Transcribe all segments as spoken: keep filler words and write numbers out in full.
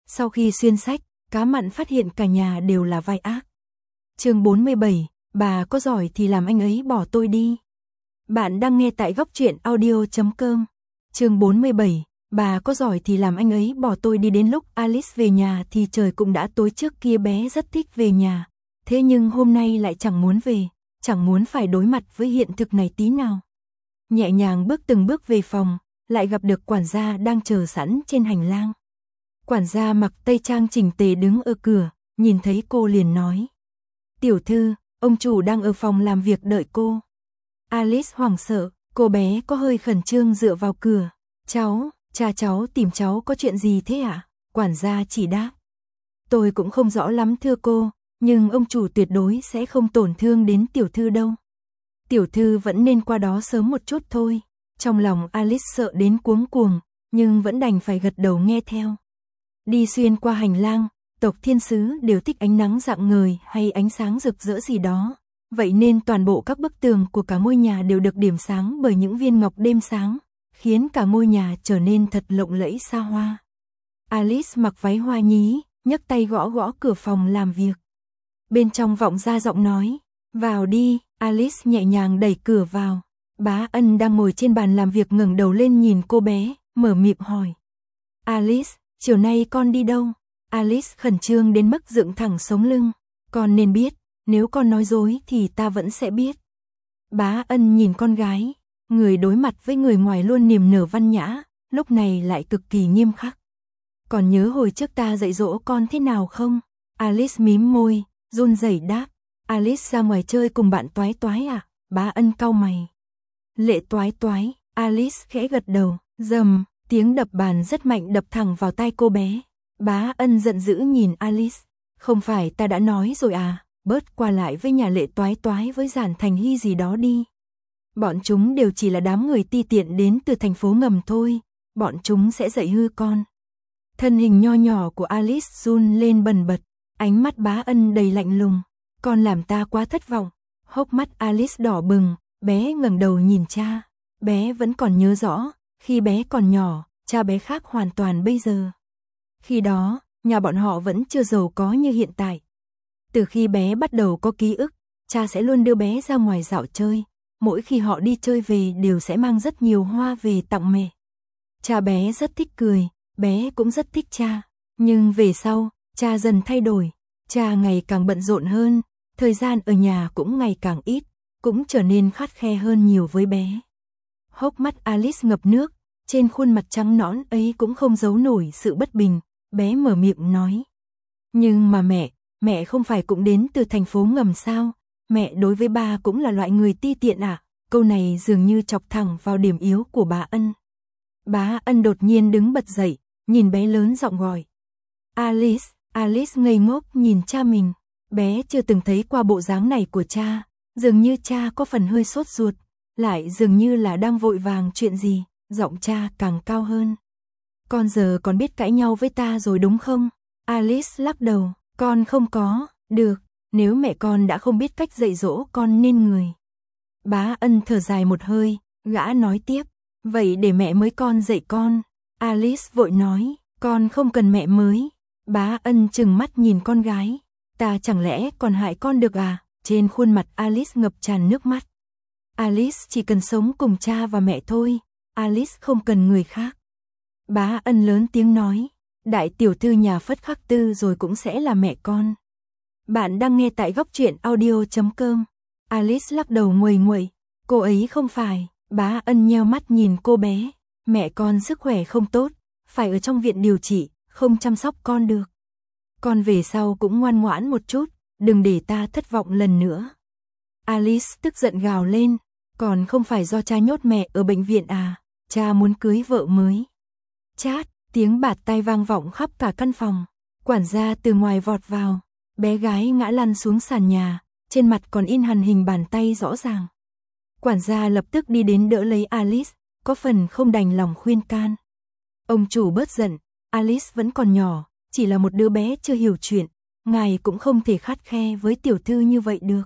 Sau khi xuyên sách, cá mặn phát hiện cả nhà đều là vai ác. Chương bốn mươi bảy, bà có giỏi thì làm anh ấy bỏ tôi đi. Bạn đang nghe tại góc truyện audio chấm com. Chương bốn mươi bảy, bà có giỏi thì làm anh ấy bỏ tôi đi. Đến lúc Alice về nhà thì trời cũng đã tối. Trước kia bé rất thích về nhà, thế nhưng hôm nay lại chẳng muốn về, chẳng muốn phải đối mặt với hiện thực này tí nào. Nhẹ nhàng bước từng bước về phòng, lại gặp được quản gia đang chờ sẵn trên hành lang. Quản gia mặc tây trang chỉnh tề đứng ở cửa, nhìn thấy cô liền nói: "Tiểu thư, ông chủ đang ở phòng làm việc đợi cô." Alice hoảng sợ, cô bé có hơi khẩn trương dựa vào cửa. "Cháu, cha cháu tìm cháu có chuyện gì thế ạ?" Quản gia chỉ đáp: "Tôi cũng không rõ lắm thưa cô, nhưng ông chủ tuyệt đối sẽ không tổn thương đến tiểu thư đâu. Tiểu thư vẫn nên qua đó sớm một chút thôi." Trong lòng Alice sợ đến cuống cuồng, nhưng vẫn đành phải gật đầu nghe theo. Đi xuyên qua hành lang, tộc thiên sứ đều thích ánh nắng rạng ngời hay ánh sáng rực rỡ gì đó. Vậy nên toàn bộ các bức tường của cả ngôi nhà đều được điểm sáng bởi những viên ngọc đêm sáng, khiến cả ngôi nhà trở nên thật lộng lẫy xa hoa. Alice mặc váy hoa nhí, nhấc tay gõ gõ cửa phòng làm việc. Bên trong vọng ra giọng nói: "Vào đi." Alice nhẹ nhàng đẩy cửa vào. Bá Ân đang ngồi trên bàn làm việc ngẩng đầu lên nhìn cô bé, mở miệng hỏi: "Alice, chiều nay con đi đâu?" Alice khẩn trương đến mức dựng thẳng sống lưng. "Con nên biết, nếu con nói dối thì ta vẫn sẽ biết." Bá Ân nhìn con gái, người đối mặt với người ngoài luôn niềm nở văn nhã, lúc này lại cực kỳ nghiêm khắc. "Còn nhớ hồi trước ta dạy dỗ con thế nào không?" Alice mím môi, run rẩy đáp: "Alice ra ngoài chơi cùng bạn Toái Toái à?" Bá Ân cau mày. "Lệ Toái Toái." Alice khẽ gật đầu. Rầm, tiếng đập bàn rất mạnh đập thẳng vào tai cô bé. Bá Ân giận dữ nhìn Alice: "Không phải ta đã nói rồi à, bớt qua lại với nhà Lệ Toái Toái với Giản Thành Hy gì đó đi. Bọn chúng đều chỉ là đám người ti tiện đến từ thành phố ngầm thôi, bọn chúng sẽ dạy hư con." Thân hình nho nhỏ của Alice run lên bần bật, ánh mắt Bá Ân đầy lạnh lùng. "Con làm ta quá thất vọng." Hốc mắt Alice đỏ bừng, bé ngẩng đầu nhìn cha. Bé vẫn còn nhớ rõ, khi bé còn nhỏ, cha bé khác hoàn toàn bây giờ. Khi đó, nhà bọn họ vẫn chưa giàu có như hiện tại. Từ khi bé bắt đầu có ký ức, cha sẽ luôn đưa bé ra ngoài dạo chơi. Mỗi khi họ đi chơi về đều sẽ mang rất nhiều hoa về tặng mẹ. Cha bé rất thích cười, bé cũng rất thích cha. Nhưng về sau, cha dần thay đổi. Cha ngày càng bận rộn hơn, thời gian ở nhà cũng ngày càng ít, cũng trở nên khắt khe hơn nhiều với bé. Hốc mắt Alice ngập nước, trên khuôn mặt trắng nõn ấy cũng không giấu nổi sự bất bình. Bé mở miệng nói: "Nhưng mà mẹ, mẹ không phải cũng đến từ thành phố ngầm sao? Mẹ đối với ba cũng là loại người ti tiện à?" Câu này dường như chọc thẳng vào điểm yếu của Bá Ân. Bá Ân đột nhiên đứng bật dậy, nhìn bé lớn giọng gọi: "Alice." Alice ngây ngốc nhìn cha mình. Bé chưa từng thấy qua bộ dáng này của cha, dường như cha có phần hơi sốt ruột, lại dường như là đang vội vàng chuyện gì. Giọng cha càng cao hơn: "Con giờ còn biết cãi nhau với ta rồi đúng không?" Alice lắc đầu: "Con không có." "Được, nếu mẹ con đã không biết cách dạy dỗ con nên người." Bá Ân thở dài một hơi, gã nói tiếp: "Vậy để mẹ mới con dạy con." Alice vội nói: "Con không cần mẹ mới." Bá Ân trừng mắt nhìn con gái: "Ta chẳng lẽ còn hại con được à?" Trên khuôn mặt Alice ngập tràn nước mắt. Alice chỉ cần sống cùng cha và mẹ thôi, Alice không cần người khác. Bá Ân lớn tiếng nói: "Đại tiểu thư nhà Phất Khắc Tư rồi cũng sẽ là mẹ con." Bạn đang nghe tại góc truyện audio chấm com. Alice lắc đầu nguầy nguậy: "Cô ấy không phải." Bá Ân nheo mắt nhìn cô bé: "Mẹ con sức khỏe không tốt, phải ở trong viện điều trị, không chăm sóc con được. Con về sau cũng ngoan ngoãn một chút, đừng để ta thất vọng lần nữa." Alice tức giận gào lên: "Còn không phải do cha nhốt mẹ ở bệnh viện à? Cha muốn cưới vợ mới." Chát, tiếng bạt tai vang vọng khắp cả căn phòng. Quản gia từ ngoài vọt vào. Bé gái ngã lăn xuống sàn nhà, trên mặt còn in hằn hình bàn tay rõ ràng. Quản gia lập tức đi đến đỡ lấy Alice, có phần không đành lòng khuyên can: "Ông chủ bớt giận, Alice vẫn còn nhỏ, chỉ là một đứa bé chưa hiểu chuyện, ngài cũng không thể khắt khe với tiểu thư như vậy được."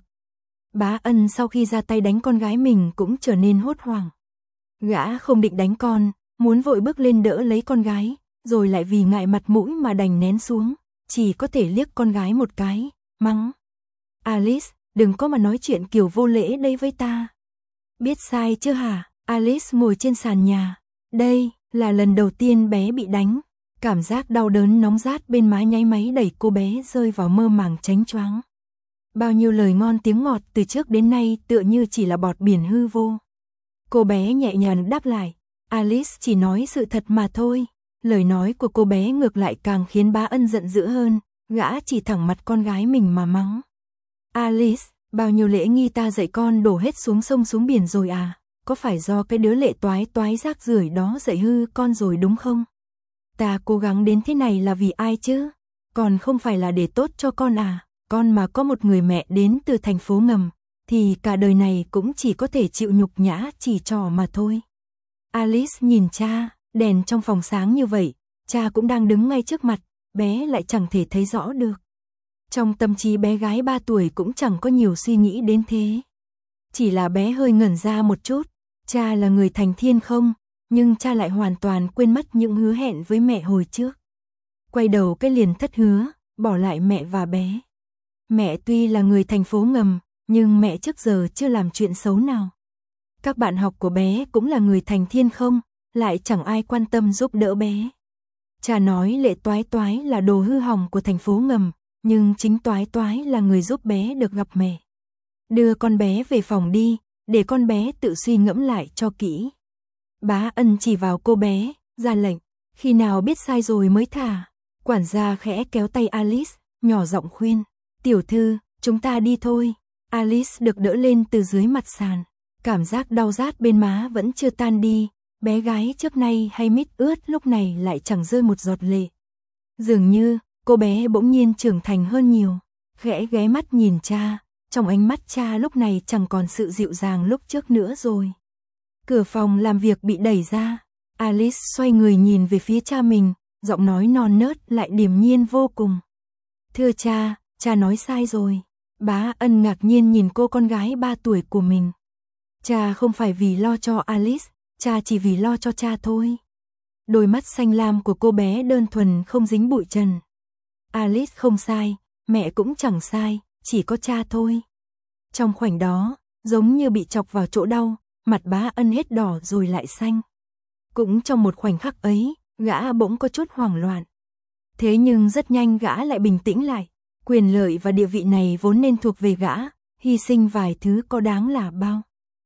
Bá Ân sau khi ra tay đánh con gái mình cũng trở nên hốt hoảng. Gã không định đánh con, muốn vội bước lên đỡ lấy con gái, rồi lại vì ngại mặt mũi mà đành nén xuống, chỉ có thể liếc con gái một cái, mắng. Alice, đừng có mà nói chuyện kiểu vô lễ đây với ta. Biết sai chưa hả? Alice ngồi trên sàn nhà. Đây là lần đầu tiên bé bị đánh. Cảm giác đau đớn nóng rát bên má nháy máy đẩy cô bé rơi vào mơ màng chánh choáng. Bao nhiêu lời ngon tiếng ngọt từ trước đến nay tựa như chỉ là bọt biển hư vô. Cô bé nhẹ nhàng đáp lại. Alice chỉ nói sự thật mà thôi. Lời nói của cô bé ngược lại càng khiến Bá Ân giận dữ hơn. Gã chỉ thẳng mặt con gái mình mà mắng. Alice, bao nhiêu lễ nghi ta dạy con đổ hết xuống sông xuống biển rồi à? Có phải do cái đứa lệ toái toái rác rưởi đó dạy hư con rồi đúng không? Ta cố gắng đến thế này là vì ai chứ? Còn không phải là để tốt cho con à? Con mà có một người mẹ đến từ thành phố ngầm, thì cả đời này cũng chỉ có thể chịu nhục nhã chỉ trò mà thôi. Alice nhìn cha, đèn trong phòng sáng như vậy, cha cũng đang đứng ngay trước mặt, bé lại chẳng thể thấy rõ được. Trong tâm trí bé gái ba tuổi cũng chẳng có nhiều suy nghĩ đến thế. Chỉ là bé hơi ngẩn ra một chút, cha là người thành thiên không, nhưng cha lại hoàn toàn quên mất những hứa hẹn với mẹ hồi trước. Quay đầu cái liền thất hứa, bỏ lại mẹ và bé. Mẹ tuy là người thành phố ngầm, nhưng mẹ trước giờ chưa làm chuyện xấu nào. Các bạn học của bé cũng là người thành thiên không, lại chẳng ai quan tâm giúp đỡ bé. Cha nói lệ toái toái là đồ hư hỏng của thành phố ngầm, nhưng chính toái toái là người giúp bé được gặp mẹ. Đưa con bé về phòng đi, để con bé tự suy ngẫm lại cho kỹ. Bá Ân chỉ vào cô bé, ra lệnh, khi nào biết sai rồi mới thả. Quản gia khẽ kéo tay Alice, nhỏ giọng khuyên, tiểu thư, chúng ta đi thôi. Alice được đỡ lên từ dưới mặt sàn, cảm giác đau rát bên má vẫn chưa tan đi, bé gái trước nay hay mít ướt lúc này lại chẳng rơi một giọt lệ. Dường như, cô bé bỗng nhiên trưởng thành hơn nhiều, khẽ ghé mắt nhìn cha, trong ánh mắt cha lúc này chẳng còn sự dịu dàng lúc trước nữa rồi. Cửa phòng làm việc bị đẩy ra, Alice xoay người nhìn về phía cha mình, giọng nói non nớt lại điềm nhiên vô cùng. Thưa cha, cha nói sai rồi. Bá Ân ngạc nhiên nhìn cô con gái ba tuổi của mình. Cha không phải vì lo cho Alice, cha chỉ vì lo cho cha thôi. Đôi mắt xanh lam của cô bé đơn thuần không dính bụi trần. Alice không sai, mẹ cũng chẳng sai, chỉ có cha thôi. Trong khoảnh đó, giống như bị chọc vào chỗ đau, mặt Bá Ân hết đỏ rồi lại xanh. Cũng trong một khoảnh khắc ấy, gã bỗng có chút hoảng loạn. Thế nhưng rất nhanh gã lại bình tĩnh lại. Quyền lợi và địa vị này vốn nên thuộc về gã, hy sinh vài thứ có đáng là bao.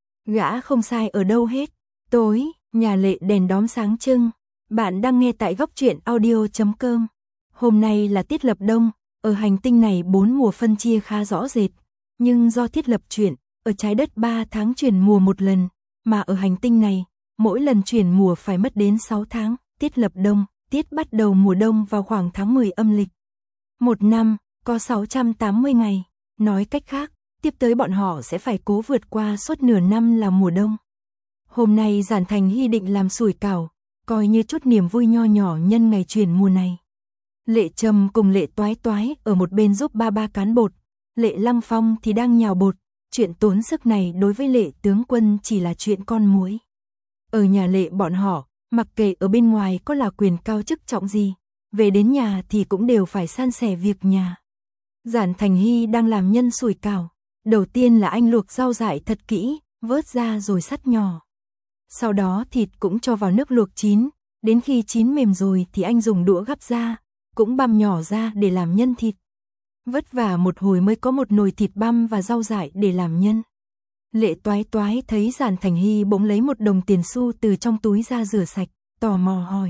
Gã không sai ở đâu hết. Tối, nhà Lệ đèn đóm sáng trưng. Bạn đang nghe tại góc truyện audio chấm com. Hôm nay là tiết lập đông, ở hành tinh này bốn mùa phân chia khá rõ rệt. Nhưng do thiết lập chuyển, ở trái đất ba tháng chuyển mùa một lần, mà ở hành tinh này, mỗi lần chuyển mùa phải mất đến sáu tháng. Tiết lập đông, tiết bắt đầu mùa đông vào khoảng tháng mười âm lịch. Một năm, có sáu trăm tám mươi ngày, nói cách khác, tiếp tới bọn họ sẽ phải cố vượt qua suốt nửa năm là mùa đông. Hôm nay Giản Thành Hy định làm sủi cảo, coi như chút niềm vui nho nhỏ nhân ngày chuyển mùa này. Lệ Trầm cùng Lệ Toái Toái ở một bên giúp ba ba cán bột, Lệ Lăng Phong thì đang nhào bột, chuyện tốn sức này đối với Lệ tướng quân chỉ là chuyện con muối. Ở nhà Lệ bọn họ, mặc kệ ở bên ngoài có là quyền cao chức trọng gì, về đến nhà thì cũng đều phải san sẻ việc nhà. Giản Thành Hy đang làm nhân sủi cảo, đầu tiên là anh luộc rau dại thật kỹ, vớt ra rồi sắt nhỏ. Sau đó thịt cũng cho vào nước luộc chín, đến khi chín mềm rồi thì anh dùng đũa gắp ra, cũng băm nhỏ ra để làm nhân thịt. Vất vả một hồi mới có một nồi thịt băm và rau dại để làm nhân. Lệ Toái Toái thấy Giản Thành Hy bỗng lấy một đồng tiền xu từ trong túi ra rửa sạch, tò mò hỏi.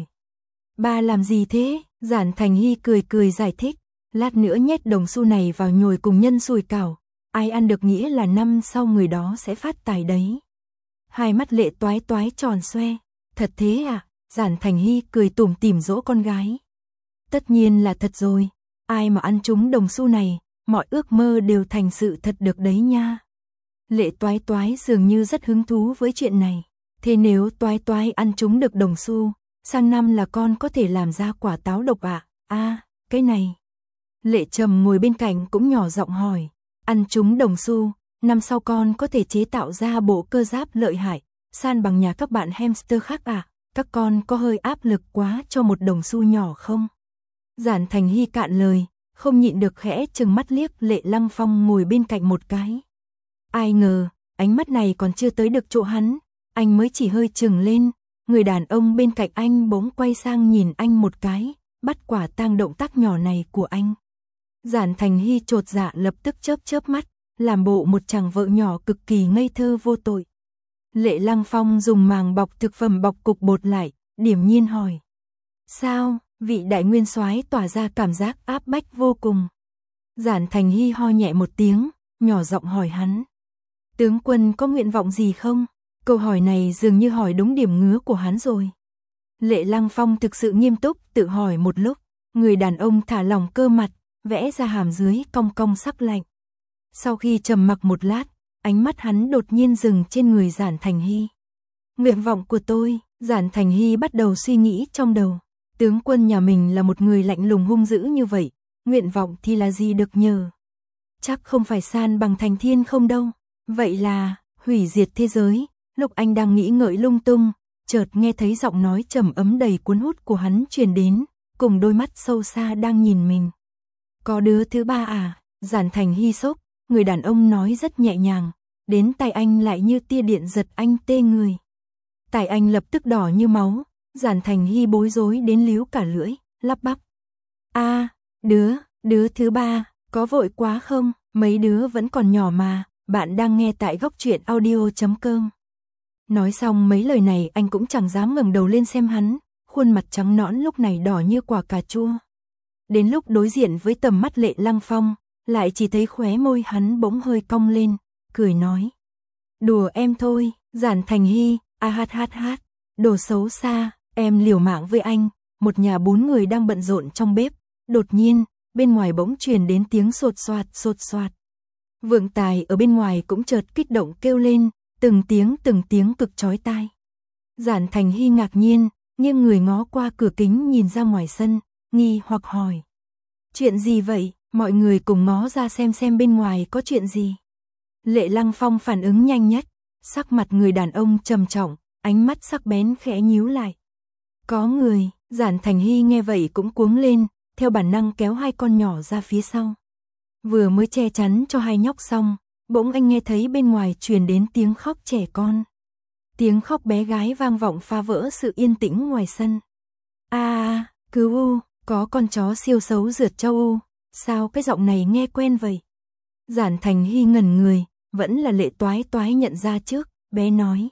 Ba làm gì thế? Giản Thành Hy cười cười giải thích. Lát nữa nhét đồng xu này vào nhồi cùng nhân sủi cảo, ai ăn được nghĩa là năm sau người đó sẽ phát tài đấy. Hai mắt Lệ Toái Toái tròn xoe. Thật thế à? Giản Thành Hy cười tủm tỉm dỗ con gái. Tất nhiên là thật rồi, ai mà ăn trúng đồng xu này, mọi ước mơ đều thành sự thật được đấy nha. Lệ Toái Toái dường như rất hứng thú với chuyện này. Thế nếu Toái Toái ăn trúng được đồng xu, sang năm là con có thể làm ra quả táo độc ạ? À? À, cái này. Lệ Trầm ngồi bên cạnh cũng nhỏ giọng hỏi. Ăn trúng đồng xu, năm sau con có thể chế tạo ra bộ cơ giáp lợi hại, san bằng nhà các bạn hamster khác à? các con có hơi áp lực quá cho một đồng xu nhỏ không? Giản Thành Hy cạn lời, không nhịn được khẽ chừng mắt liếc Lệ Lăng Phong ngồi bên cạnh một cái. Ai ngờ, ánh mắt này còn chưa tới được chỗ hắn, anh mới chỉ hơi chừng lên, người đàn ông bên cạnh anh bỗng quay sang nhìn anh một cái, bắt quả tang động tác nhỏ này của anh. Giản Thành Hy chột dạ lập tức chớp chớp mắt, làm bộ một chàng vợ nhỏ cực kỳ ngây thơ vô tội. Lệ Lăng Phong dùng màng bọc thực phẩm bọc cục bột lại, điềm nhiên hỏi. Sao, vị đại nguyên soái tỏa ra cảm giác áp bách vô cùng. Giản Thành Hy ho nhẹ một tiếng, nhỏ giọng hỏi hắn. Tướng quân có nguyện vọng gì không? Câu hỏi này dường như hỏi đúng điểm ngứa của hắn rồi. Lệ Lăng Phong thực sự nghiêm túc tự hỏi một lúc, người đàn ông thả lỏng cơ mặt, vẽ ra hàm dưới cong cong sắc lạnh. Sau khi trầm mặc một lát, ánh mắt hắn đột nhiên dừng trên người Giản Thành Hy. Nguyện vọng của tôi, Giản Thành Hy bắt đầu suy nghĩ trong đầu. Tướng quân nhà mình là một người lạnh lùng hung dữ như vậy, nguyện vọng thì là gì được nhờ? Chắc không phải san bằng thành thiên không đâu. Vậy là, hủy diệt thế giới. Lúc anh đang nghĩ ngợi lung tung, chợt nghe thấy giọng nói trầm ấm đầy cuốn hút của hắn truyền đến, cùng đôi mắt sâu xa đang nhìn mình. Có đứa thứ ba à? Giản Thành Hy sốc, người đàn ông nói rất nhẹ nhàng, đến tai anh lại như tia điện giật anh tê người. Tai anh lập tức đỏ như máu, Giản Thành Hy bối rối đến líu cả lưỡi, lắp bắp. A, à, đứa, đứa thứ ba, có vội quá không? Mấy đứa vẫn còn nhỏ mà, bạn đang nghe tại góc truyện audio chấm com. Nói xong mấy lời này anh cũng chẳng dám ngẩng đầu lên xem hắn, khuôn mặt trắng nõn lúc này đỏ như quả cà chua. Đến lúc đối diện với tầm mắt Lệ Lăng Phong, lại chỉ thấy khóe môi hắn bỗng hơi cong lên, cười nói. Đùa em thôi, Giản Thành Hy, a hát hát hát, đồ xấu xa, em liều mạng với anh. Một nhà bốn người đang bận rộn trong bếp, đột nhiên, bên ngoài bỗng truyền đến tiếng sột soạt sột soạt. Vượng Tài ở bên ngoài cũng chợt kích động kêu lên, từng tiếng từng tiếng cực chói tai. Giản Thành Hy ngạc nhiên, nghiêng người ngó qua cửa kính nhìn ra ngoài sân, nghi hoặc hỏi. Chuyện gì vậy? Mọi người cùng ngó ra xem xem bên ngoài có chuyện gì. Lệ Lăng Phong phản ứng nhanh nhất, sắc mặt người đàn ông trầm trọng, ánh mắt sắc bén khẽ nhíu lại. Có người, Giản Thành Hy nghe vậy cũng cuống lên, theo bản năng kéo hai con nhỏ ra phía sau. Vừa mới che chắn cho hai nhóc xong, bỗng anh nghe thấy bên ngoài truyền đến tiếng khóc trẻ con. Tiếng khóc bé gái vang vọng phá vỡ sự yên tĩnh ngoài sân. A, à, cứu u, có con chó siêu xấu rượt châu u, sao cái giọng này nghe quen vậy? Giản Thành Hy ngẩn người, vẫn là Lệ Toái Toái nhận ra trước, bé nói.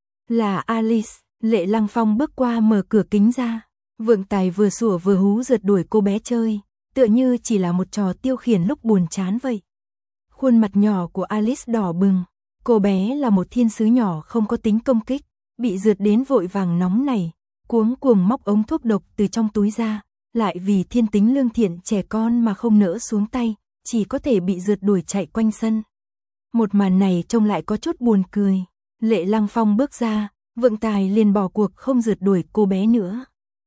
Là Alice. Lệ Lăng Phong bước qua mở cửa kính ra. Vượng Tài vừa sủa vừa hú rượt đuổi cô bé chơi, tựa như chỉ là một trò tiêu khiển lúc buồn chán vậy. Khuôn mặt nhỏ của Alice đỏ bừng, cô bé là một thiên sứ nhỏ không có tính công kích, bị rượt đến vội vàng nóng này, cuống cuồng móc ống thuốc độc từ trong túi ra, lại vì thiên tính lương thiện trẻ con mà không nỡ xuống tay, chỉ có thể bị rượt đuổi chạy quanh sân. Một màn này trông lại có chút buồn cười. Lệ Lăng Phong bước ra, Vượng Tài liền bỏ cuộc không rượt đuổi cô bé nữa.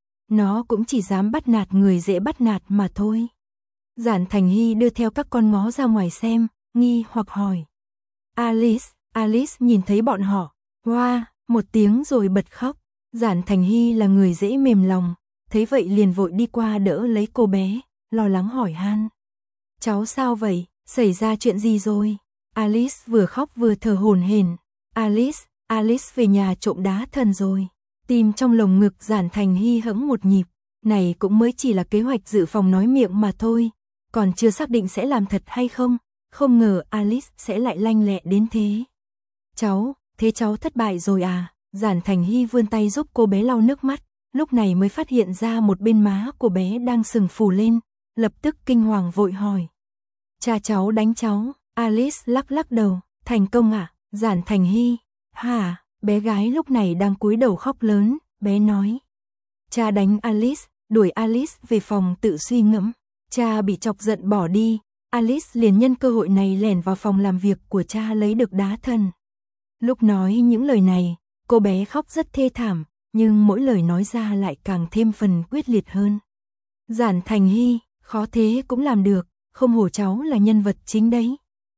Nó cũng chỉ dám bắt nạt người dễ bắt nạt mà thôi. Giản Thành Hy đưa theo các con ngó ra ngoài xem, nghi hoặc hỏi. Alice, Alice nhìn thấy bọn họ, hoa, một tiếng rồi bật khóc. Giản Thành Hy là người dễ mềm lòng, thấy vậy liền vội đi qua đỡ lấy cô bé, lo lắng hỏi han. Cháu sao vậy, xảy ra chuyện gì rồi? Alice vừa khóc vừa thở hổn hển. Alice, Alice về nhà trộm đá thần rồi. Tim trong lồng ngực Giản Thành Hy hững một nhịp, này cũng mới chỉ là kế hoạch dự phòng nói miệng mà thôi, còn chưa xác định sẽ làm thật hay không, không ngờ Alice sẽ lại lanh lẹ đến thế. Cháu, thế cháu thất bại rồi à? Giản Thành Hy vươn tay giúp cô bé lau nước mắt, lúc này mới phát hiện ra một bên má của bé đang sừng phù lên, lập tức kinh hoàng vội hỏi. Cha cháu đánh cháu. Alice lắc lắc đầu, thành công à? Giản Thành Hy, hả? Bé gái lúc này đang cúi đầu khóc lớn, bé nói. Cha đánh Alice, đuổi Alice về phòng tự suy ngẫm. Cha bị chọc giận bỏ đi, Alice liền nhân cơ hội này lẻn vào phòng làm việc của cha lấy được đá thần. Lúc nói những lời này, cô bé khóc rất thê thảm, nhưng mỗi lời nói ra lại càng thêm phần quyết liệt hơn. Giản Thành Hy, khó thế cũng làm được, không hổ cháu là nhân vật chính đấy.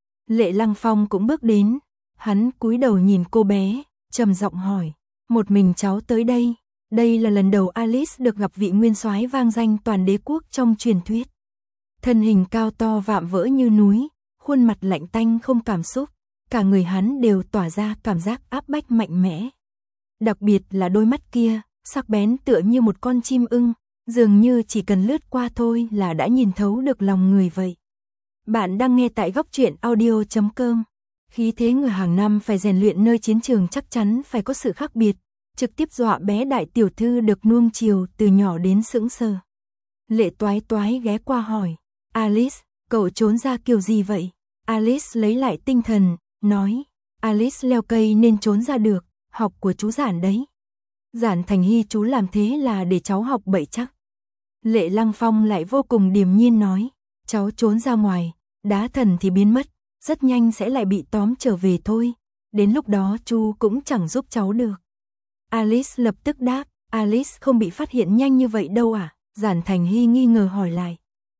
Lệ Lăng Phong cũng bước đến, hắn cúi đầu nhìn cô bé, trầm giọng hỏi, một mình cháu tới đây, Đây là lần đầu Alice được gặp vị nguyên soái vang danh toàn đế quốc trong truyền thuyết. Thân hình cao to vạm vỡ như núi, khuôn mặt lạnh tanh không cảm xúc, cả người hắn đều tỏa ra cảm giác áp bách mạnh mẽ. Đặc biệt là đôi mắt kia, sắc bén tựa như một con chim ưng, dường như chỉ cần lướt qua thôi là đã nhìn thấu được lòng người vậy. Bạn đang nghe tại góc truyện audio chấm com. Khí thế người hàng năm phải rèn luyện nơi chiến trường chắc chắn phải có sự khác biệt, trực tiếp dọa bé đại tiểu thư được nuông chiều từ nhỏ đến sững sờ. Lệ Toái Toái ghé qua hỏi, Alice, cậu trốn ra kiểu gì vậy? Alice lấy lại tinh thần, nói, Alice leo cây nên trốn ra được, học của chú Giản đấy. Giản Thành Hy chú làm thế là để cháu học bậy chắc. Lệ Lăng Phong lại vô cùng điềm nhiên nói, cháu trốn ra ngoài, đá thần thì biến mất, rất nhanh sẽ lại bị tóm trở về thôi, đến lúc đó chú cũng chẳng giúp cháu được. Alice lập tức đáp, Alice không bị phát hiện nhanh như vậy đâu à? Giản Thành Hy nghi ngờ hỏi lại.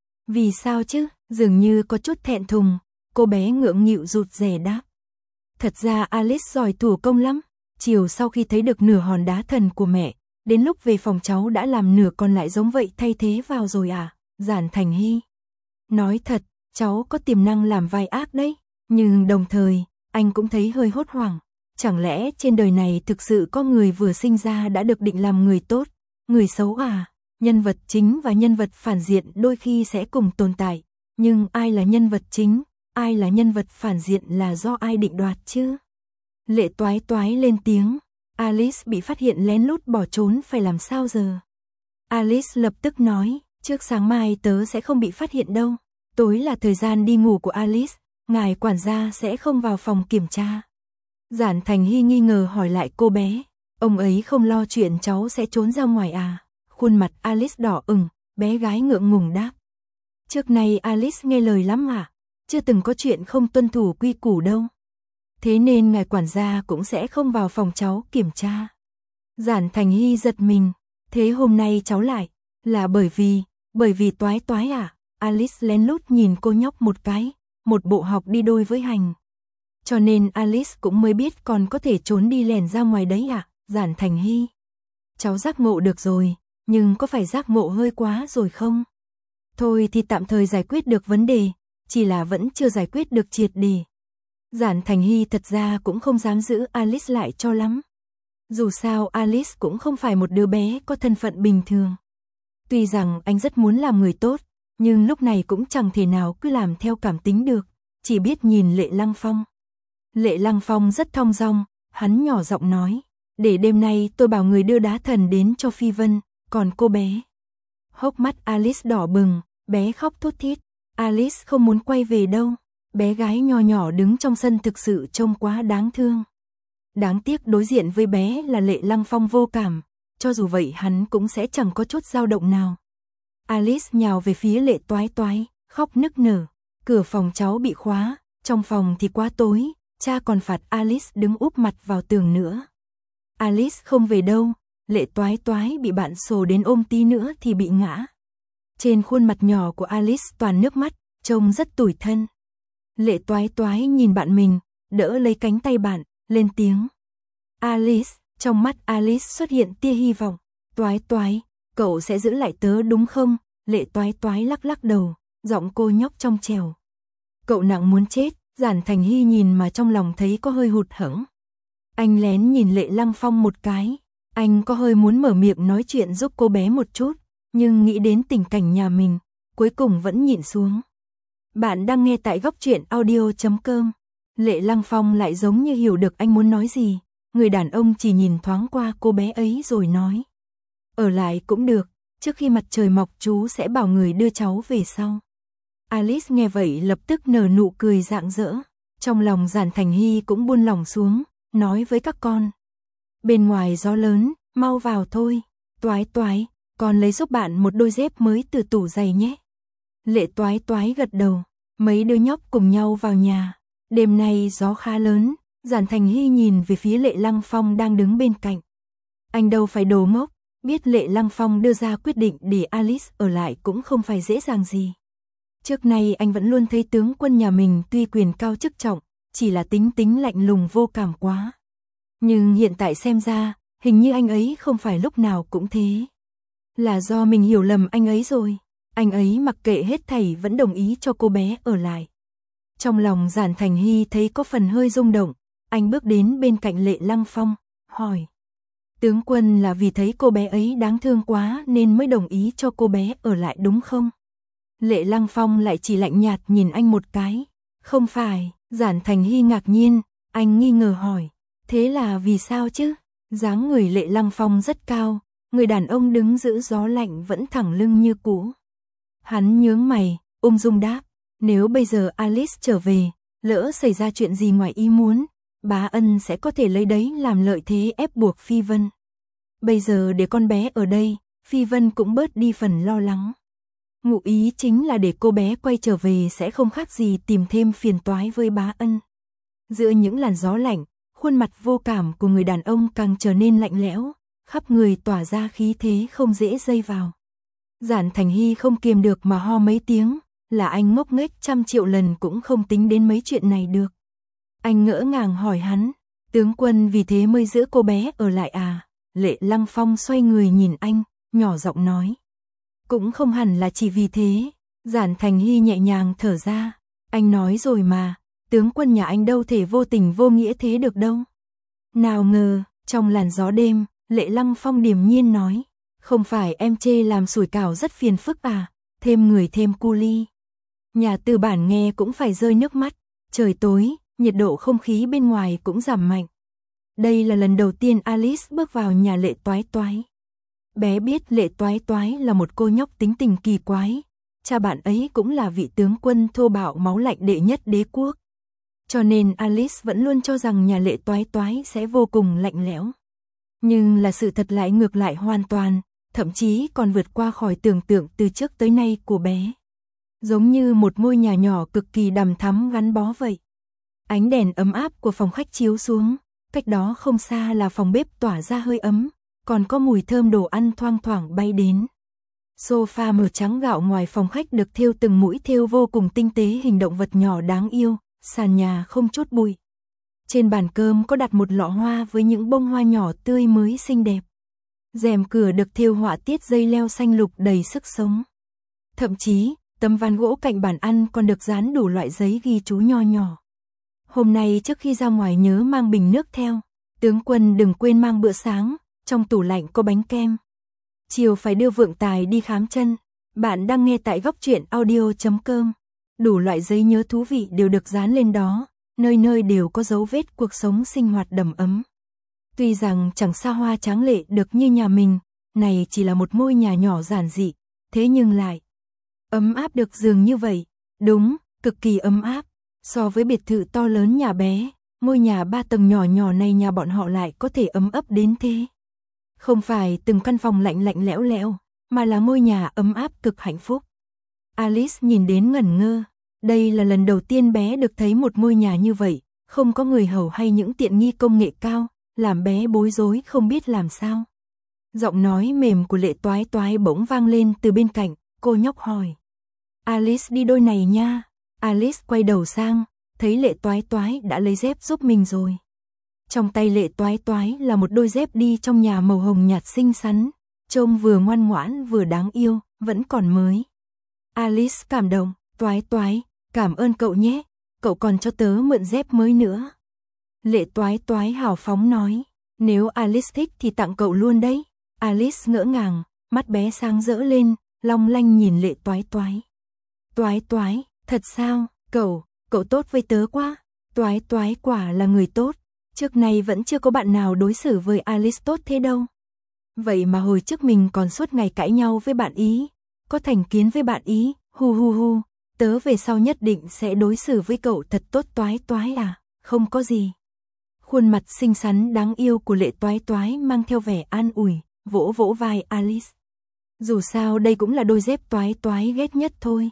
Vì sao chứ? Dường như có chút thẹn thùng, cô bé ngượng nghịu rụt rè đáp. Thật ra Alice giỏi thủ công lắm, chiều sau khi thấy được nửa hòn đá thần của mẹ, đến lúc về phòng cháu đã làm nửa còn lại giống vậy thay thế vào rồi à? Giản Thành Hy. Nói thật, cháu có tiềm năng làm vai ác đấy, nhưng đồng thời, anh cũng thấy hơi hốt hoảng. Chẳng lẽ trên đời này thực sự có người vừa sinh ra đã được định làm người tốt, người xấu à? Nhân vật chính và nhân vật phản diện đôi khi sẽ cùng tồn tại, nhưng ai là nhân vật chính, ai là nhân vật phản diện là do ai định đoạt chứ? Lệ Toái Toái lên tiếng, Alice bị phát hiện lén lút bỏ trốn phải làm sao giờ? Alice lập tức nói, trước sáng mai tớ sẽ không bị phát hiện đâu, tối là thời gian đi ngủ của Alice, ngài quản gia sẽ không vào phòng kiểm tra. Giản Thành Hy nghi ngờ hỏi lại cô bé, ông ấy không lo chuyện cháu sẽ trốn ra ngoài à? Khuôn mặt Alice đỏ ửng, bé gái ngượng ngùng đáp. Trước nay Alice nghe lời lắm à? Chưa từng có chuyện không tuân thủ quy củ đâu. Thế nên ngài quản gia cũng sẽ không vào phòng cháu kiểm tra. Giản Thành Hy giật mình, thế hôm nay cháu lại, là bởi vì, bởi vì Toái Toái à? Alice lén lút nhìn cô nhóc một cái, một bộ học đi đôi với hành. Cho nên Alice cũng mới biết còn có thể trốn đi lẻn ra ngoài đấy à? Giản Thành Hy. Cháu giác ngộ được rồi, nhưng có phải giác ngộ hơi quá rồi không? Thôi thì tạm thời giải quyết được vấn đề, chỉ là vẫn chưa giải quyết được triệt để. Giản Thành Hy thật ra cũng không dám giữ Alice lại cho lắm. Dù sao Alice cũng không phải một đứa bé có thân phận bình thường. Tuy rằng anh rất muốn làm người tốt, nhưng lúc này cũng chẳng thể nào cứ làm theo cảm tính được, chỉ biết nhìn Lệ Lăng Phong. Lệ Lăng Phong rất thong dong, hắn nhỏ giọng nói, để đêm nay tôi bảo người đưa đá thần đến cho Phi Vân, còn cô bé. Hốc mắt Alice đỏ bừng, bé khóc thút thít, Alice không muốn quay về đâu, bé gái nho nhỏ đứng trong sân thực sự trông quá đáng thương. Đáng tiếc đối diện với bé là Lệ Lăng Phong vô cảm, cho dù vậy hắn cũng sẽ chẳng có chút dao động nào. Alice nhào về phía Lệ Toái Toái, khóc nức nở, cửa phòng cháu bị khóa, trong phòng thì quá tối, cha còn phạt Alice đứng úp mặt vào tường nữa. Alice không về đâu, Lệ Toái Toái bị bạn sồ đến ôm tí nữa thì bị ngã. Trên khuôn mặt nhỏ của Alice toàn nước mắt, trông rất tủi thân. Lệ Toái Toái nhìn bạn mình, đỡ lấy cánh tay bạn, lên tiếng. Alice, trong mắt Alice xuất hiện tia hy vọng. Toái Toái, cậu sẽ giữ lại tớ đúng không? Lệ Toái Toái lắc lắc đầu, giọng cô nhóc trong trẻo. Cậu nặng muốn chết. Giản Thành Hy nhìn mà trong lòng thấy có hơi hụt hẫng. Anh lén nhìn Lệ Lăng Phong một cái, anh có hơi muốn mở miệng nói chuyện giúp cô bé một chút, nhưng nghĩ đến tình cảnh nhà mình, cuối cùng vẫn nhịn xuống. Bạn đang nghe tại góc truyện audio chấm com. Lệ Lăng Phong lại giống như hiểu được anh muốn nói gì, người đàn ông chỉ nhìn thoáng qua cô bé ấy rồi nói. Ở lại cũng được, trước khi mặt trời mọc chú sẽ bảo người đưa cháu về sau. Alice nghe vậy lập tức nở nụ cười rạng rỡ, trong lòng Giản Thành Hy cũng buông lỏng xuống, nói với các con. Bên ngoài gió lớn, mau vào thôi, Toái Toái, con lấy giúp bạn một đôi dép mới từ tủ giày nhé. Lệ Toái Toái gật đầu, mấy đứa nhóc cùng nhau vào nhà, đêm nay gió khá lớn, Giản Thành Hy nhìn về phía Lệ Lăng Phong đang đứng bên cạnh. Anh đâu phải đồ ngốc, biết Lệ Lăng Phong đưa ra quyết định để Alice ở lại cũng không phải dễ dàng gì. Trước nay anh vẫn luôn thấy tướng quân nhà mình tuy quyền cao chức trọng, chỉ là tính tính lạnh lùng vô cảm quá. Nhưng hiện tại xem ra, hình như anh ấy không phải lúc nào cũng thế. Là do mình hiểu lầm anh ấy rồi. Anh ấy mặc kệ hết thảy vẫn đồng ý cho cô bé ở lại. Trong lòng Giản Thành Hy thấy có phần hơi rung động, anh bước đến bên cạnh Lệ Lăng Phong, hỏi. Tướng quân là vì thấy cô bé ấy đáng thương quá nên mới đồng ý cho cô bé ở lại đúng không? Lệ Lăng Phong lại chỉ lạnh nhạt nhìn anh một cái. Không phải, Giản Thành Hy ngạc nhiên, anh nghi ngờ hỏi. Thế là vì sao chứ? Dáng người Lệ Lăng Phong rất cao, người đàn ông đứng giữ gió lạnh vẫn thẳng lưng như cũ. Hắn nhướng mày, ung dung đáp. Nếu bây giờ Alice trở về, lỡ xảy ra chuyện gì ngoài ý muốn, bá ân sẽ có thể lấy đấy làm lợi thế ép buộc Phi Vân. Bây giờ để con bé ở đây, Phi Vân cũng bớt đi phần lo lắng. Ngụ ý chính là để cô bé quay trở về sẽ không khác gì tìm thêm phiền toái với bá ân. Giữa những làn gió lạnh, khuôn mặt vô cảm của người đàn ông càng trở nên lạnh lẽo, khắp người tỏa ra khí thế không dễ dây vào. Giản Thành Hy không kiềm được mà ho mấy tiếng, là anh ngốc nghếch trăm triệu lần cũng không tính đến mấy chuyện này được. Anh ngỡ ngàng hỏi hắn, tướng quân vì thế mới giữ cô bé ở lại à? Lệ Lăng Phong xoay người nhìn anh, nhỏ giọng nói. Cũng không hẳn là chỉ vì thế. Giản Thành Hy nhẹ nhàng thở ra. Anh nói rồi mà, tướng quân nhà anh đâu thể vô tình vô nghĩa thế được đâu. Nào ngờ, trong làn gió đêm, Lệ Lăng Phong điềm nhiên nói. Không phải em chê làm sủi cảo rất phiền phức à, thêm người thêm cu ly. Nhà tư bản nghe cũng phải rơi nước mắt. Trời tối, nhiệt độ không khí bên ngoài cũng giảm mạnh. Đây là lần đầu tiên Alice bước vào nhà Lệ Toái Toái. Bé biết Lệ Toái Toái là một cô nhóc tính tình kỳ quái. Cha bạn ấy cũng là vị tướng quân thô bạo máu lạnh đệ nhất đế quốc. Cho nên Alice vẫn luôn cho rằng nhà Lệ Toái Toái sẽ vô cùng lạnh lẽo. Nhưng là sự thật lại ngược lại hoàn toàn, thậm chí còn vượt qua khỏi tưởng tượng từ trước tới nay của bé. Giống như một ngôi nhà nhỏ cực kỳ đằm thắm gắn bó vậy. Ánh đèn ấm áp của phòng khách chiếu xuống, cách đó không xa là phòng bếp tỏa ra hơi ấm, còn có mùi thơm đồ ăn thoang thoảng bay đến. Sofa màu trắng gạo ngoài phòng khách được thêu từng mũi thêu vô cùng tinh tế hình động vật nhỏ đáng yêu, sàn nhà không chút bụi. Trên bàn cơm có đặt một lọ hoa với những bông hoa nhỏ tươi mới xinh đẹp. Rèm cửa được thêu họa tiết dây leo xanh lục đầy sức sống. Thậm chí, tấm ván gỗ cạnh bàn ăn còn được dán đủ loại giấy ghi chú nho nhỏ. Hôm nay trước khi ra ngoài nhớ mang bình nước theo. Tướng quân đừng quên mang bữa sáng, trong tủ lạnh có bánh kem. Chiều phải đưa Vượng Tài đi khám chân. Bạn đang nghe tại góc truyện audio chấm com. Đủ loại giấy nhớ thú vị đều được dán lên đó, nơi nơi đều có dấu vết cuộc sống sinh hoạt đầm ấm. Tuy rằng chẳng xa hoa tráng lệ được như nhà mình, này chỉ là một ngôi nhà nhỏ giản dị, thế nhưng lại ấm áp được giường như vậy. Đúng, cực kỳ ấm áp. So với biệt thự to lớn nhà bé, ngôi nhà ba tầng nhỏ nhỏ này nhà bọn họ lại có thể ấm ấp đến thế. Không phải từng căn phòng lạnh lạnh lẽo lẽo, mà là ngôi nhà ấm áp cực hạnh phúc. Alice nhìn đến ngẩn ngơ. Đây là lần đầu tiên bé được thấy một ngôi nhà như vậy, không có người hầu hay những tiện nghi công nghệ cao, làm bé bối rối không biết làm sao. Giọng nói mềm của Lệ Toái Toái bỗng vang lên từ bên cạnh, cô nhóc hỏi. Alice đi đôi này nha. Alice quay đầu sang, thấy Lệ Toái Toái đã lấy dép giúp mình rồi. Trong tay Lệ Toái Toái là một đôi dép đi trong nhà màu hồng nhạt xinh xắn, trông vừa ngoan ngoãn vừa đáng yêu, vẫn còn mới. Alice cảm động, Toái Toái, cảm ơn cậu nhé, cậu còn cho tớ mượn dép mới nữa. Lệ Toái Toái hào phóng nói, nếu Alice thích thì tặng cậu luôn đấy. Alice ngỡ ngàng, mắt bé sáng rỡ lên, long lanh nhìn Lệ Toái Toái. Toái Toái, thật sao, cậu, cậu tốt với tớ quá. Toái Toái quả là người tốt, trước nay vẫn chưa có bạn nào đối xử với Alice tốt thế đâu. Vậy mà hồi trước mình còn suốt ngày cãi nhau với bạn ý, có thành kiến với bạn ý, hu hu hu, tớ về sau nhất định sẽ đối xử với cậu thật tốt Toái Toái à, không có gì. Khuôn mặt xinh xắn đáng yêu của Lệ Toái Toái mang theo vẻ an ủi, vỗ vỗ vai Alice. Dù sao đây cũng là đôi dép Toái Toái ghét nhất thôi.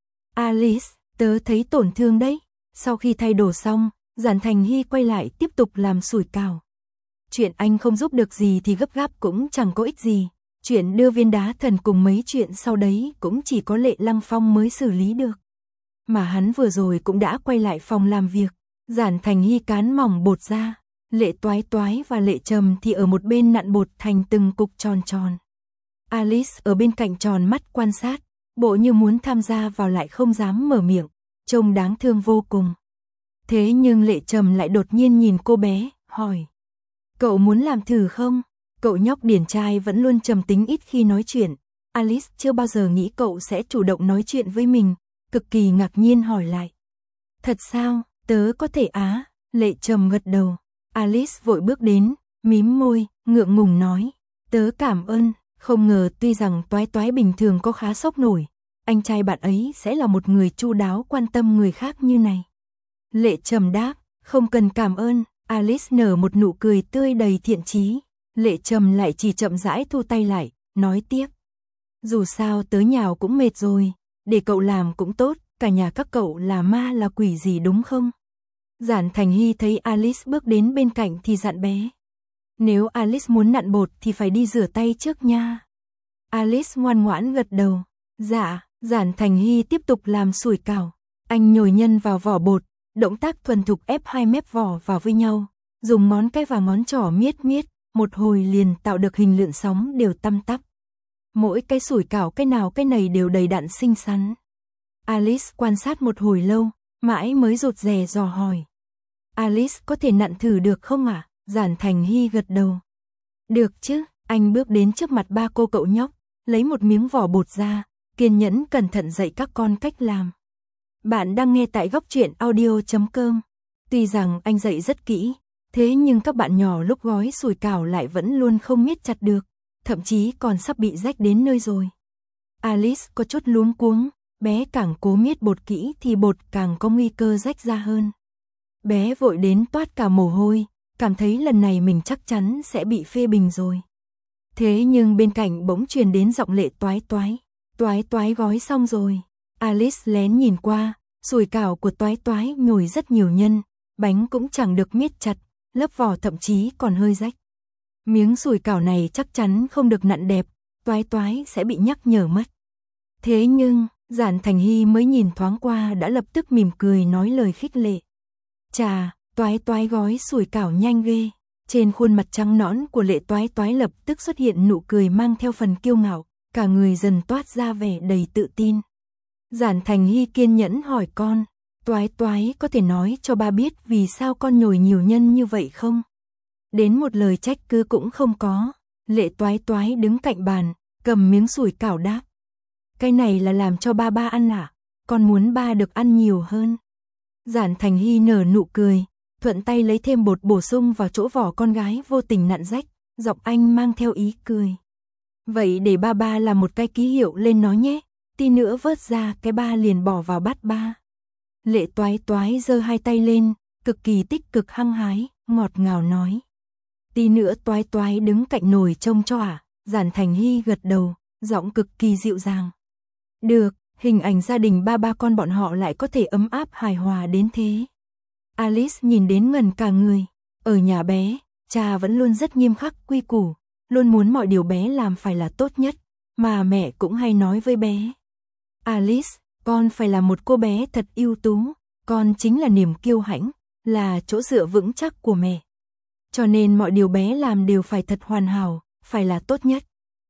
Alice, tớ thấy tổn thương đấy. Sau khi thay đồ xong, Giản Thành Hy quay lại tiếp tục làm sủi cảo. Chuyện anh không giúp được gì thì gấp gáp cũng chẳng có ích gì. Chuyện đưa viên đá thần cùng mấy chuyện sau đấy cũng chỉ có Lệ Lăng Phong mới xử lý được. Mà hắn vừa rồi cũng đã quay lại phòng làm việc. Giản Thành Hy cán mỏng bột ra. Lệ Toái Toái và Lệ Trầm thì ở một bên nặn bột thành từng cục tròn tròn. Alice ở bên cạnh tròn mắt quan sát, bộ như muốn tham gia vào lại không dám mở miệng, trông đáng thương vô cùng. Thế nhưng Lệ Trầm lại đột nhiên nhìn cô bé, hỏi. Cậu muốn làm thử không? Cậu nhóc điển trai vẫn luôn trầm tính ít khi nói chuyện. Alice chưa bao giờ nghĩ cậu sẽ chủ động nói chuyện với mình, cực kỳ ngạc nhiên hỏi lại. Thật sao, tớ có thể á? Lệ Trầm gật đầu. Alice vội bước đến, mím môi, ngượng ngùng nói. Tớ cảm ơn, không ngờ tuy rằng Toái Toái bình thường có khá sốc nổi, anh trai bạn ấy sẽ là một người chu đáo quan tâm người khác như này. Lệ Trầm đáp, không cần cảm ơn. Alice nở một nụ cười tươi đầy thiện chí. Lệ Trầm lại chỉ chậm rãi thu tay lại, nói tiếp. Dù sao tớ nhào cũng mệt rồi, để cậu làm cũng tốt, cả nhà các cậu là ma là quỷ gì đúng không? Giản Thành Hy thấy Alice bước đến bên cạnh thì dặn bé. Nếu Alice muốn nặn bột thì phải đi rửa tay trước nha. Alice ngoan ngoãn gật đầu. Dạ, Giản Thành Hy tiếp tục làm sủi cảo. Anh nhồi nhân vào vỏ bột, động tác thuần thục ép hai mép vỏ vào với nhau, dùng ngón cái và ngón trỏ miết miết, một hồi liền tạo được hình lượn sóng đều tăm tắp. Mỗi cái sủi cảo cái nào cái này đều đầy đặn xinh xắn. Alice quan sát một hồi lâu, mãi mới rụt rè dò hỏi. Alice có thể nặn thử được không ạ? À? Giản Thành Hy gật đầu. Được chứ, anh bước đến trước mặt ba cô cậu nhóc, lấy một miếng vỏ bột ra, kiên nhẫn cẩn thận dạy các con cách làm. Bạn đang nghe tại góc truyện audio chấm com. Tuy rằng anh dạy rất kỹ, thế nhưng các bạn nhỏ lúc gói sủi cảo lại vẫn luôn không miết chặt được, thậm chí còn sắp bị rách đến nơi rồi. Alice có chút luống cuống, bé càng cố miết bột kỹ thì bột càng có nguy cơ rách ra hơn. Bé vội đến toát cả mồ hôi, cảm thấy lần này mình chắc chắn sẽ bị phê bình rồi. Thế nhưng bên cạnh bỗng truyền đến giọng Lệ Toái Toái. Toái Toái gói xong rồi. Alice lén nhìn qua, sủi cảo của Toái Toái nhồi rất nhiều nhân, bánh cũng chẳng được miết chặt, lớp vỏ thậm chí còn hơi rách. Miếng sủi cảo này chắc chắn không được nặn đẹp, Toái Toái sẽ bị nhắc nhở mất. Thế nhưng, Giản Thành Hy mới nhìn thoáng qua đã lập tức mỉm cười nói lời khích lệ. Chà, Toái Toái gói sủi cảo nhanh ghê. Trên khuôn mặt trắng nõn của Lệ Toái Toái lập tức xuất hiện nụ cười mang theo phần kiêu ngạo, cả người dần toát ra vẻ đầy tự tin. Giản Thành Hy kiên nhẫn hỏi con, Toái Toái có thể nói cho ba biết vì sao con nhồi nhiều nhân như vậy không? Đến một lời trách cứ cũng không có. Lệ Toái Toái đứng cạnh bàn, cầm miếng sủi cảo đáp. Cái này là làm cho ba ba ăn à? Con muốn ba được ăn nhiều hơn. Giản Thành Hy nở nụ cười, thuận tay lấy thêm bột bổ sung vào chỗ vỏ con gái vô tình nặn rách, giọng anh mang theo ý cười. Vậy để ba ba làm một cái ký hiệu lên nó nhé, tí nữa vớt ra cái ba liền bỏ vào bát ba. Lệ Toái Toái giơ hai tay lên, cực kỳ tích cực hăng hái, ngọt ngào nói. Tí nữa Toái Toái đứng cạnh nồi trông cho à? Giản Thành Hy gật đầu, giọng cực kỳ dịu dàng. Được, hình ảnh gia đình ba ba con bọn họ lại có thể ấm áp hài hòa đến thế. Alice nhìn đến ngần cả người. Ở nhà bé, cha vẫn luôn rất nghiêm khắc quy củ, luôn muốn mọi điều bé làm phải là tốt nhất, mà mẹ cũng hay nói với bé. Alice, con phải là một cô bé thật ưu tú, con chính là niềm kiêu hãnh, là chỗ dựa vững chắc của mẹ. Cho nên mọi điều bé làm đều phải thật hoàn hảo, phải là tốt nhất.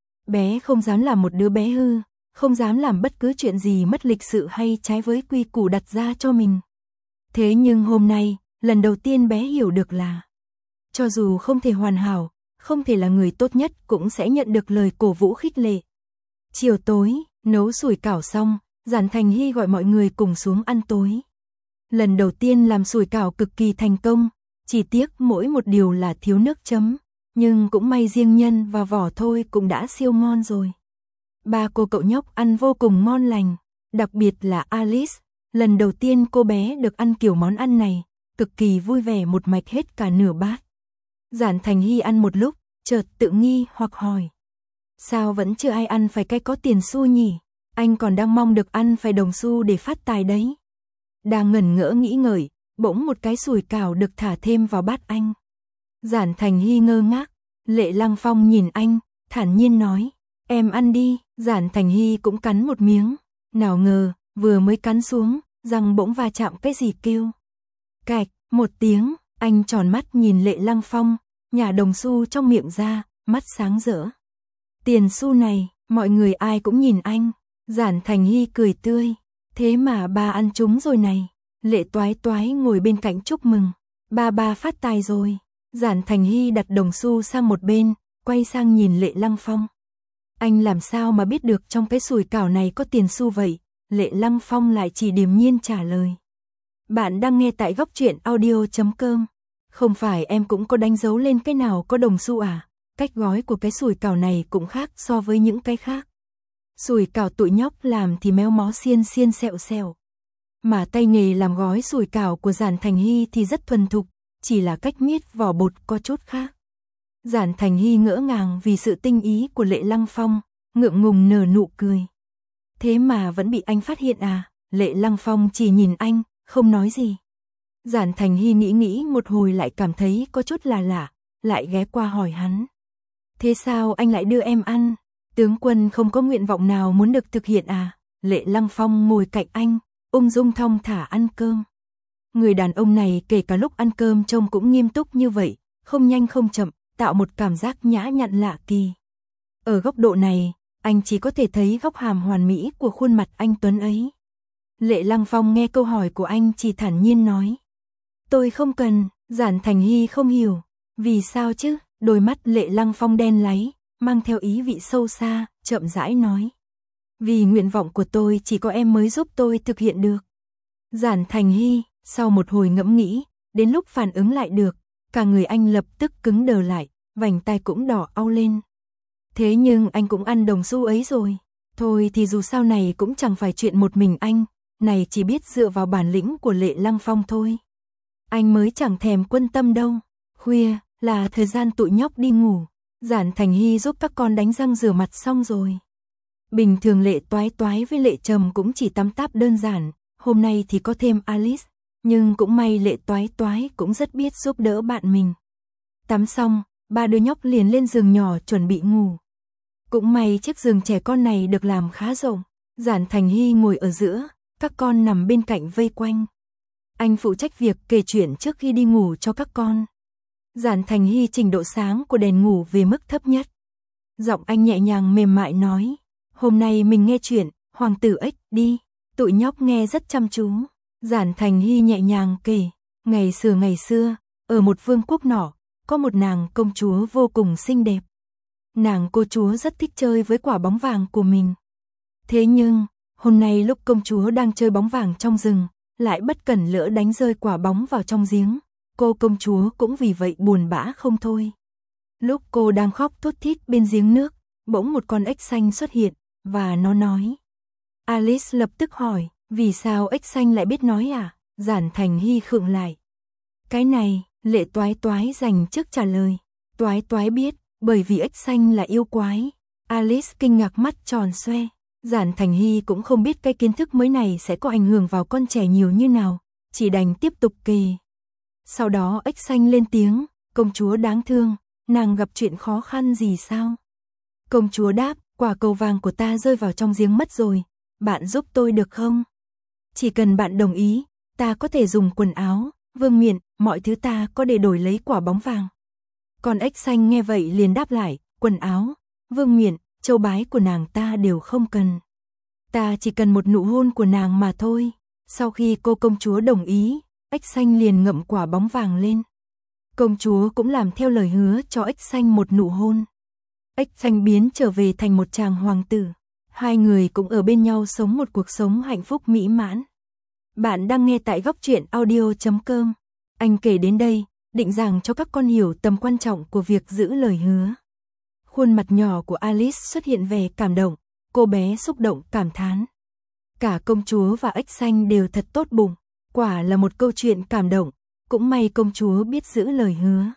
Bé không dám làm một đứa bé hư, không dám làm bất cứ chuyện gì mất lịch sự hay trái với quy củ đặt ra cho mình. Thế nhưng hôm nay, lần đầu tiên bé hiểu được là, cho dù không thể hoàn hảo, không thể là người tốt nhất cũng sẽ nhận được lời cổ vũ khích lệ. Chiều tối, nấu sủi cảo xong, Giản Thành Hy gọi mọi người cùng xuống ăn tối. Lần đầu tiên làm sủi cảo cực kỳ thành công, chỉ tiếc mỗi một điều là thiếu nước chấm, nhưng cũng may riêng nhân và vỏ thôi cũng đã siêu ngon rồi. Ba cô cậu nhóc ăn vô cùng ngon lành, đặc biệt là Alice, lần đầu tiên cô bé được ăn kiểu món ăn này, cực kỳ vui vẻ một mạch hết cả nửa bát. Giản Thành Hy ăn một lúc, chợt tự nghi hoặc hỏi. Sao vẫn chưa ai ăn phải cái có tiền xu nhỉ? Anh còn đang mong được ăn phải đồng xu để phát tài đấy. Đang ngẩn ngỡ nghĩ ngợi, bỗng một cái sủi cảo được thả thêm vào bát anh. Giản Thành Hy ngơ ngác, Lệ Lăng Phong nhìn anh, thản nhiên nói, em ăn đi. Giản Thành Hy cũng cắn một miếng, nào ngờ, vừa mới cắn xuống, răng bỗng va chạm cái gì kêu. Cạch, một tiếng, Anh tròn mắt nhìn Lệ Lăng Phong, nhả đồng xu trong miệng ra, mắt sáng rỡ. Tiền xu này, mọi người ai cũng nhìn anh. Giản Thành Hy cười tươi. Thế mà ba ăn trúng rồi này. Lệ Toái Toái ngồi bên cạnh chúc mừng. Ba ba phát tài rồi. Giản Thành Hy đặt đồng xu sang một bên, quay sang nhìn Lệ Lăng Phong. Anh làm sao mà biết được trong cái sủi cảo này có tiền xu vậy? Lệ Lăng Phong lại chỉ điềm nhiên trả lời. Bạn đang nghe tại góc truyện audio chấm com. Không phải em cũng có đánh dấu lên cái nào có đồng xu à? Cách gói của cái sủi cảo này cũng khác so với những cái khác. Sủi cảo tụi nhóc làm thì méo mó xiên xiên sẹo sẹo. Mà tay nghề làm gói sủi cảo của Giản Thành Hy thì rất thuần thục, chỉ là cách miết vỏ bột có chút khác. Giản Thành Hy ngỡ ngàng vì sự tinh ý của Lệ Lăng Phong, ngượng ngùng nở nụ cười. Thế mà vẫn bị anh phát hiện à? Lệ Lăng Phong chỉ nhìn anh, không nói gì. Giản Thành Hy nghĩ nghĩ một hồi lại cảm thấy có chút là lạ, lại ghé qua hỏi hắn. Thế sao anh lại đưa em ăn? Tướng quân không có nguyện vọng nào muốn được thực hiện à? Lệ Lăng Phong ngồi cạnh anh, ung dung thong thả ăn cơm. Người đàn ông này kể cả lúc ăn cơm trông cũng nghiêm túc như vậy, không nhanh không chậm, tạo một cảm giác nhã nhặn lạ kỳ. Ở góc độ này, anh chỉ có thể thấy góc hàm hoàn mỹ của khuôn mặt anh tuấn ấy. Lệ Lăng Phong nghe câu hỏi của anh chỉ thản nhiên nói. Tôi không cần. Giản Thành Hy không hiểu. Vì sao chứ? Đôi mắt Lệ Lăng Phong đen láy, mang theo ý vị sâu xa, chậm rãi nói. Vì nguyện vọng của tôi chỉ có em mới giúp tôi thực hiện được. Giản Thành Hy, sau một hồi ngẫm nghĩ, đến lúc phản ứng lại được, cả người anh lập tức cứng đờ lại, vành tai cũng đỏ au lên. Thế nhưng anh cũng ăn đồng xu ấy rồi. Thôi thì dù sao này cũng chẳng phải chuyện một mình anh, này chỉ biết dựa vào bản lĩnh của Lệ Lăng Phong thôi. Anh mới chẳng thèm quan tâm đâu. Khuya, là thời gian tụi nhóc đi ngủ. Giản Thành Hy giúp các con đánh răng rửa mặt xong rồi. Bình thường Lệ Toái Toái với Lệ Trầm cũng chỉ tắm táp đơn giản, hôm nay thì có thêm Alice, nhưng cũng may Lệ Toái Toái cũng rất biết giúp đỡ bạn mình. Tắm xong, ba đứa nhóc liền lên giường nhỏ chuẩn bị ngủ. Cũng may chiếc giường trẻ con này được làm khá rộng. Giản Thành Hy ngồi ở giữa, các con nằm bên cạnh vây quanh. Anh phụ trách việc kể chuyện trước khi đi ngủ cho các con. Giản Thành Hy chỉnh độ sáng của đèn ngủ về mức thấp nhất. Giọng anh nhẹ nhàng mềm mại nói, hôm nay mình nghe chuyện Hoàng tử ếch đi. Tụi nhóc nghe rất chăm chú. Giản Thành Hy nhẹ nhàng kể, ngày xưa ngày xưa, ở một vương quốc nọ, có một nàng công chúa vô cùng xinh đẹp. Nàng cô chúa rất thích chơi với quả bóng vàng của mình. Thế nhưng, hôm nay lúc công chúa đang chơi bóng vàng trong rừng, lại bất cẩn lỡ đánh rơi quả bóng vào trong giếng. Cô công chúa cũng vì vậy buồn bã không thôi. Lúc cô đang khóc thút thít bên giếng nước, bỗng một con ếch xanh xuất hiện, và nó nói. Alice lập tức hỏi, vì sao ếch xanh lại biết nói à? Giản Thành Hy khựng lại. Cái này, Lệ Toái Toái dành trước trả lời. Toái Toái biết, bởi vì ếch xanh là yêu quái. Alice kinh ngạc mắt tròn xoe. Giản Thành Hy cũng không biết cái kiến thức mới này sẽ có ảnh hưởng vào con trẻ nhiều như nào, chỉ đành tiếp tục kể. Sau đó ếch xanh lên tiếng, công chúa đáng thương, nàng gặp chuyện khó khăn gì sao? Công chúa đáp, quả cầu vàng của ta rơi vào trong giếng mất rồi, bạn giúp tôi được không? Chỉ cần bạn đồng ý, ta có thể dùng quần áo, vương miện, mọi thứ ta có để đổi lấy quả bóng vàng. Còn ếch xanh nghe vậy liền đáp lại, quần áo, vương miện, châu bái của nàng ta đều không cần. Ta chỉ cần một nụ hôn của nàng mà thôi. Sau khi cô công chúa đồng ý, ếch xanh liền ngậm quả bóng vàng lên. Công chúa cũng làm theo lời hứa cho ếch xanh một nụ hôn. Ếch xanh biến trở về thành một chàng hoàng tử. Hai người cũng ở bên nhau sống một cuộc sống hạnh phúc mỹ mãn. Bạn đang nghe tại góc truyện audio chấm com. Anh kể đến đây, định giảng cho các con hiểu tầm quan trọng của việc giữ lời hứa. Khuôn mặt nhỏ của Alice xuất hiện vẻ cảm động, cô bé xúc động cảm thán. Cả công chúa và ếch xanh đều thật tốt bụng, quả là một câu chuyện cảm động, cũng may công chúa biết giữ lời hứa.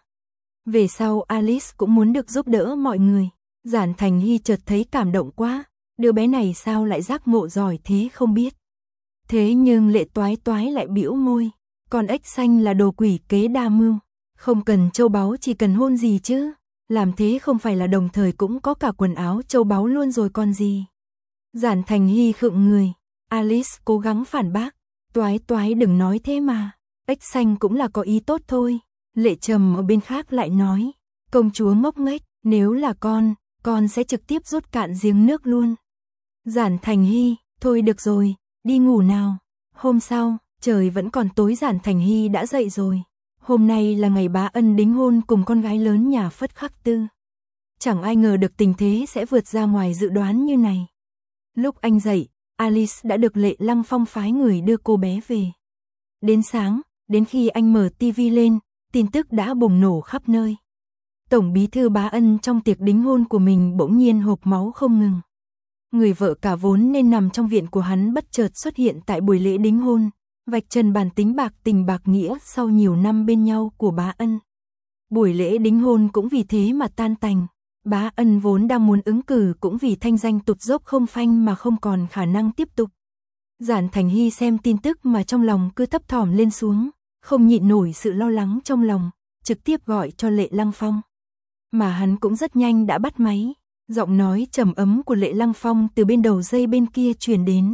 Về sau Alice cũng muốn được giúp đỡ mọi người, Giản Thành Hy chợt thấy cảm động quá, đứa bé này sao lại giác ngộ giỏi thế không biết. Thế nhưng Lệ Toái Toái lại bĩu môi, còn ếch xanh là đồ quỷ kế đa mưu, không cần châu báu chỉ cần hôn gì chứ. Làm thế không phải là đồng thời cũng có cả quần áo châu báu luôn rồi còn gì. Giản Thành Hy khựng người, Alice cố gắng phản bác, Toái Toái đừng nói thế mà, ếch xanh cũng là có ý tốt thôi, Lệ Trầm ở bên khác lại nói, công chúa ngốc nghếch, nếu là con, con sẽ trực tiếp rút cạn giếng nước luôn. Giản Thành Hy, thôi được rồi, đi ngủ nào. Hôm sau, trời vẫn còn tối, Giản Thành Hy đã dậy rồi. Hôm nay là ngày Bá Ân đính hôn cùng con gái lớn nhà Phất Khắc Tư. Chẳng ai ngờ được tình thế sẽ vượt ra ngoài dự đoán như này. Lúc anh dậy, Alice đã được Lệ Lăng Phong phái người đưa cô bé về. Đến sáng, đến khi anh mở tivi lên, tin tức đã bùng nổ khắp nơi. Tổng bí thư Bá Ân trong tiệc đính hôn của mình bỗng nhiên hộc máu không ngừng. Người vợ cả vốn nên nằm trong viện của hắn bất chợt xuất hiện tại buổi lễ đính hôn, vạch trần bản tính bạc tình bạc nghĩa sau nhiều năm bên nhau của Bá Ân. Buổi lễ đính hôn cũng vì thế mà tan tành. Bá Ân vốn đang muốn ứng cử cũng vì thanh danh tụt dốc không phanh mà không còn khả năng tiếp tục. Giản Thành Hy xem tin tức mà trong lòng cứ thấp thỏm lên xuống, không nhịn nổi sự lo lắng trong lòng, trực tiếp gọi cho Lệ Lăng Phong. Mà hắn cũng rất nhanh đã bắt máy, giọng nói trầm ấm của Lệ Lăng Phong từ bên đầu dây bên kia truyền đến.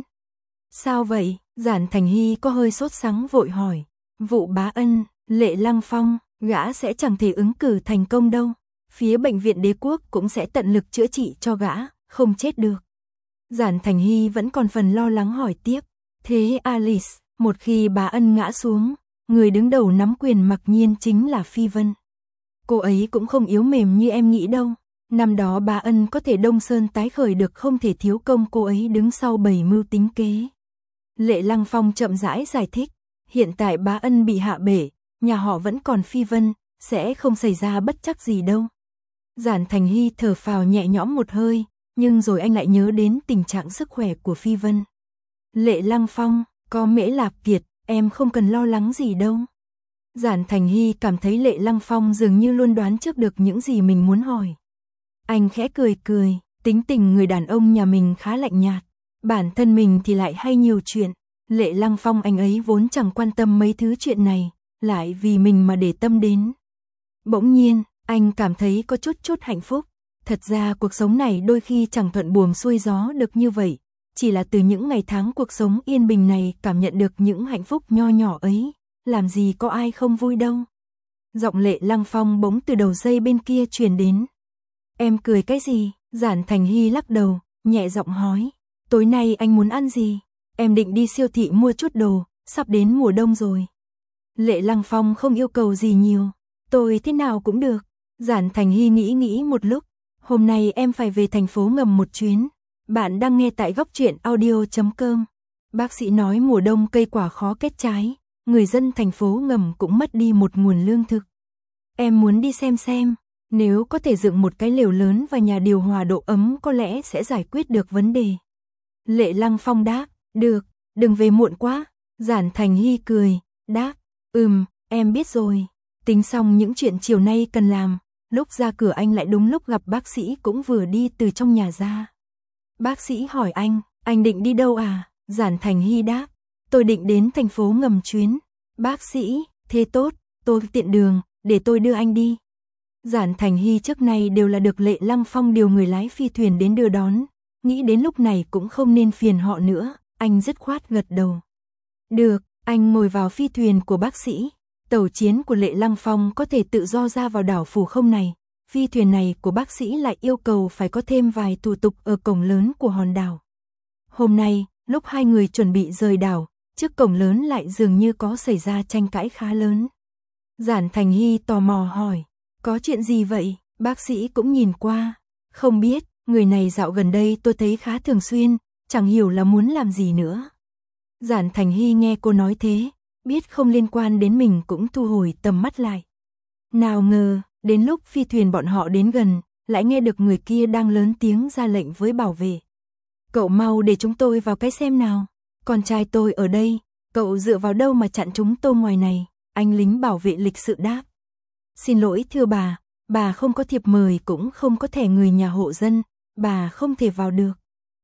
Sao vậy? Giản Thành Hy có hơi sốt sắng vội hỏi. Vụ Bá Ân, Lệ Lăng Phong, gã sẽ chẳng thể ứng cử thành công đâu. Phía bệnh viện Đế Quốc cũng sẽ tận lực chữa trị cho gã, không chết được. Giản Thành Hy vẫn còn phần lo lắng hỏi tiếp. Thế Alice, một khi Bá Ân ngã xuống, người đứng đầu nắm quyền mặc nhiên chính là Phi Vân. Cô ấy cũng không yếu mềm như em nghĩ đâu. Năm đó Bá Ân có thể Đông Sơn tái khởi được không thể thiếu công cô ấy đứng sau bầy mưu tính kế. Lệ Lăng Phong chậm rãi giải thích. Hiện tại Bá Ân bị hạ bể, nhà họ vẫn còn Phi Vân, sẽ không xảy ra bất trắc gì đâu. Giản Thành Hy thở phào nhẹ nhõm một hơi, nhưng rồi anh lại nhớ đến tình trạng sức khỏe của Phi Vân. Lệ Lăng Phong, có Mễ Lạp Kiệt, em không cần lo lắng gì đâu. Giản Thành Hy cảm thấy Lệ Lăng Phong dường như luôn đoán trước được những gì mình muốn hỏi. Anh khẽ cười cười, tính tình người đàn ông nhà mình khá lạnh nhạt, bản thân mình thì lại hay nhiều chuyện. Lệ Lăng Phong anh ấy vốn chẳng quan tâm mấy thứ chuyện này, lại vì mình mà để tâm đến. Bỗng nhiên, anh cảm thấy có chút chút hạnh phúc. Thật ra cuộc sống này đôi khi chẳng thuận buồm xuôi gió được như vậy, chỉ là từ những ngày tháng cuộc sống yên bình này cảm nhận được những hạnh phúc nho nhỏ ấy, làm gì có ai không vui đâu. Giọng Lệ Lăng Phong bỗng từ đầu dây bên kia truyền đến. Em cười cái gì? Giản Thành Hy lắc đầu, nhẹ giọng hỏi. Tối nay anh muốn ăn gì? Em định đi siêu thị mua chút đồ, sắp đến mùa đông rồi. Lệ Lăng Phong không yêu cầu gì nhiều. Tôi thế nào cũng được. Giản Thành Hy nghĩ nghĩ một lúc. Hôm nay em phải về thành phố ngầm một chuyến. Bạn đang nghe tại góc truyện audio chấm com. Bác sĩ nói mùa đông cây quả khó kết trái, người dân thành phố ngầm cũng mất đi một nguồn lương thực. Em muốn đi xem xem, nếu có thể dựng một cái lều lớn và nhà điều hòa độ ấm có lẽ sẽ giải quyết được vấn đề. Lệ Lăng Phong đáp, được, đừng về muộn quá. Giản Thành Hy cười, đáp, ừm, em biết rồi. Tính xong những chuyện chiều nay cần làm, lúc ra cửa anh lại đúng lúc gặp bác sĩ cũng vừa đi từ trong nhà ra. Bác sĩ hỏi anh, anh định đi đâu à? Giản Thành Hy đáp, tôi định đến thành phố ngầm chuyến. Bác sĩ, thế tốt, tôi tiện đường, để tôi đưa anh đi. Giản Thành Hy trước nay đều là được Lệ Lăng Phong điều người lái phi thuyền đến đưa đón, nghĩ đến lúc này cũng không nên phiền họ nữa, anh dứt khoát gật đầu. Được, anh ngồi vào phi thuyền của bác sĩ. Tàu chiến của Lệ Lăng Phong có thể tự do ra vào đảo Phủ Không này, phi thuyền này của bác sĩ lại yêu cầu phải có thêm vài thủ tục ở cổng lớn của hòn đảo. Hôm nay, lúc hai người chuẩn bị rời đảo, trước cổng lớn lại dường như có xảy ra tranh cãi khá lớn. Giản Thành Hy tò mò hỏi, có chuyện gì vậy? Bác sĩ cũng nhìn qua, không biết, người này dạo gần đây tôi thấy khá thường xuyên, chẳng hiểu là muốn làm gì nữa. Giản Thành Hy nghe cô nói thế, biết không liên quan đến mình cũng thu hồi tầm mắt lại. Nào ngờ, đến lúc phi thuyền bọn họ đến gần, lại nghe được người kia đang lớn tiếng ra lệnh với bảo vệ. Cậu mau để chúng tôi vào cái xem nào, con trai tôi ở đây, cậu dựa vào đâu mà chặn chúng tôi ngoài này? Anh lính bảo vệ lịch sự đáp. Xin lỗi thưa bà, bà không có thiệp mời cũng không có thẻ người nhà hộ dân, bà không thể vào được.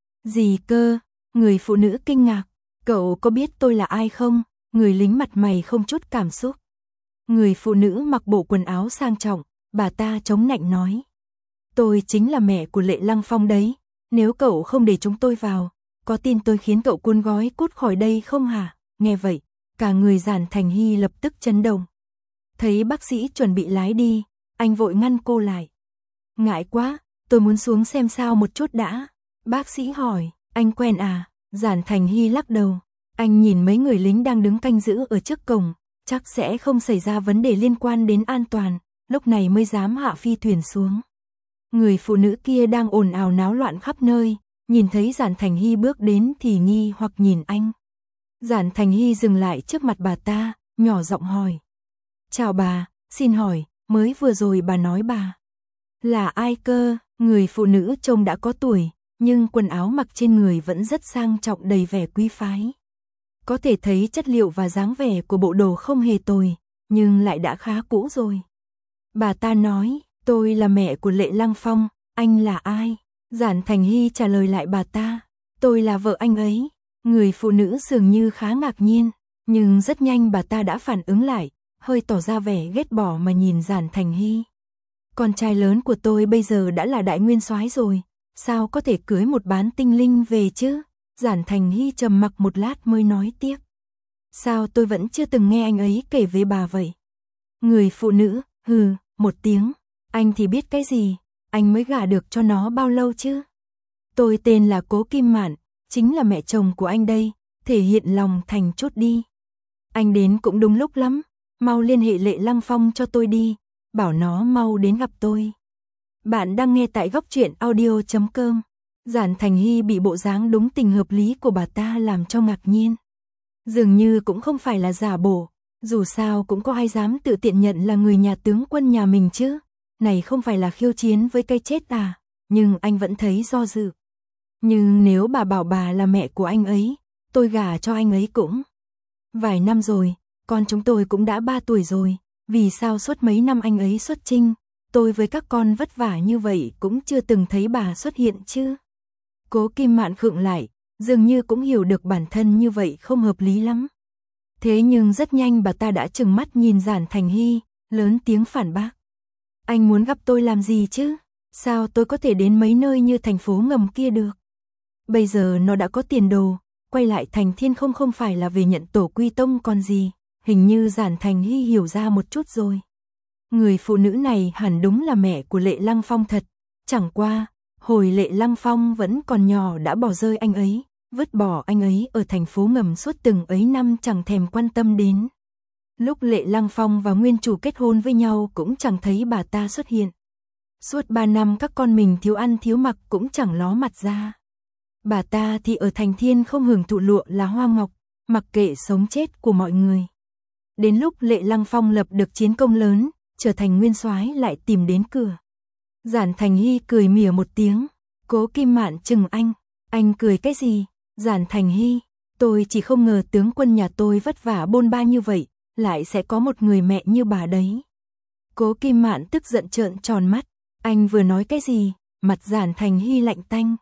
Gì cơ? Người phụ nữ kinh ngạc, cậu có biết tôi là ai không? Người lính mặt mày không chút cảm xúc. Người phụ nữ mặc bộ quần áo sang trọng, bà ta chống nạnh nói. Tôi chính là mẹ của Lệ Lăng Phong đấy, nếu cậu không để chúng tôi vào, có tin tôi khiến cậu cuốn gói cút khỏi đây không hả? Nghe vậy, cả người Giản Thành Hy lập tức chấn động. Thấy bác sĩ chuẩn bị lái đi, anh vội ngăn cô lại. Ngại quá, tôi muốn xuống xem sao một chút đã. Bác sĩ hỏi, anh quen à? Giản Thành Hy lắc đầu. Anh nhìn mấy người lính đang đứng canh giữ ở trước cổng, chắc sẽ không xảy ra vấn đề liên quan đến an toàn, lúc này mới dám hạ phi thuyền xuống. Người phụ nữ kia đang ồn ào náo loạn khắp nơi, nhìn thấy Giản Thành Hy bước đến thì nghi hoặc nhìn anh. Giản Thành Hy dừng lại trước mặt bà ta, nhỏ giọng hỏi. Chào bà, xin hỏi, mới vừa rồi bà nói bà là ai cơ? Người phụ nữ trông đã có tuổi, nhưng quần áo mặc trên người vẫn rất sang trọng đầy vẻ quý phái. Có thể thấy chất liệu và dáng vẻ của bộ đồ không hề tồi, nhưng lại đã khá cũ rồi. Bà ta nói, tôi là mẹ của Lệ Lăng Phong, anh là ai? Giản Thành Hy trả lời lại bà ta, tôi là vợ anh ấy. Người phụ nữ dường như khá ngạc nhiên, nhưng rất nhanh bà ta đã phản ứng lại, hơi tỏ ra vẻ ghét bỏ mà nhìn Giản Thành Hy. Con trai lớn của tôi bây giờ đã là đại nguyên soái rồi, sao có thể cưới một bán tinh linh về chứ? Giản Thành Hy trầm mặc một lát mới nói tiếp. Sao tôi vẫn chưa từng nghe anh ấy kể với bà vậy? Người phụ nữ, hừ, một tiếng. Anh thì biết cái gì, anh mới gả được cho nó bao lâu chứ? Tôi tên là Cố Kim Mạn, chính là mẹ chồng của anh đây, thể hiện lòng thành chút đi. Anh đến cũng đúng lúc lắm, mau liên hệ Lệ Lăng Phong cho tôi đi, bảo nó mau đến gặp tôi. Bạn đang nghe tại góc truyện audio chấm com. Giản Thành Hy bị bộ dáng đúng tình hợp lý của bà ta làm cho ngạc nhiên. Dường như cũng không phải là giả bộ, dù sao cũng có ai dám tự tiện nhận là người nhà tướng quân nhà mình chứ. Này không phải là khiêu chiến với cái chết à, nhưng anh vẫn thấy do dự. Nhưng nếu bà bảo bà là mẹ của anh ấy, tôi gả cho anh ấy cũng. Vài năm rồi, con chúng tôi cũng đã ba tuổi rồi, vì sao suốt mấy năm anh ấy xuất chinh, tôi với các con vất vả như vậy cũng chưa từng thấy bà xuất hiện chứ. Cố Kim Mạn khựng lại, dường như cũng hiểu được bản thân như vậy không hợp lý lắm. Thế nhưng rất nhanh bà ta đã trừng mắt nhìn Giản Thành Hy, lớn tiếng phản bác. Anh muốn gặp tôi làm gì chứ? Sao tôi có thể đến mấy nơi như thành phố ngầm kia được? Bây giờ nó đã có tiền đồ, quay lại thành Thiên không không phải là về nhận tổ quy tông còn gì. Hình như Giản Thành Hy hiểu ra một chút rồi. Người phụ nữ này hẳn đúng là mẹ của Lệ Lăng Phong thật. Chẳng qua, hồi Lệ Lăng Phong vẫn còn nhỏ đã bỏ rơi anh ấy, vứt bỏ anh ấy ở thành phố ngầm suốt từng ấy năm chẳng thèm quan tâm đến. Lúc Lệ Lăng Phong và nguyên chủ kết hôn với nhau cũng chẳng thấy bà ta xuất hiện. Suốt ba năm các con mình thiếu ăn thiếu mặc cũng chẳng ló mặt ra. Bà ta thì ở thành Thiên không hưởng thụ lụa là hoa ngọc, mặc kệ sống chết của mọi người. Đến lúc Lệ Lăng Phong lập được chiến công lớn, trở thành nguyên soái lại tìm đến cửa. Giản Thành Hy cười mỉa một tiếng, Cố Kim Mạn chừng anh, anh cười cái gì? Giản Thành Hy, tôi chỉ không ngờ tướng quân nhà tôi vất vả bôn ba như vậy, lại sẽ có một người mẹ như bà đấy. Cố Kim Mạn tức giận trợn tròn mắt, anh vừa nói cái gì? Mặt Giản Thành Hy lạnh tanh.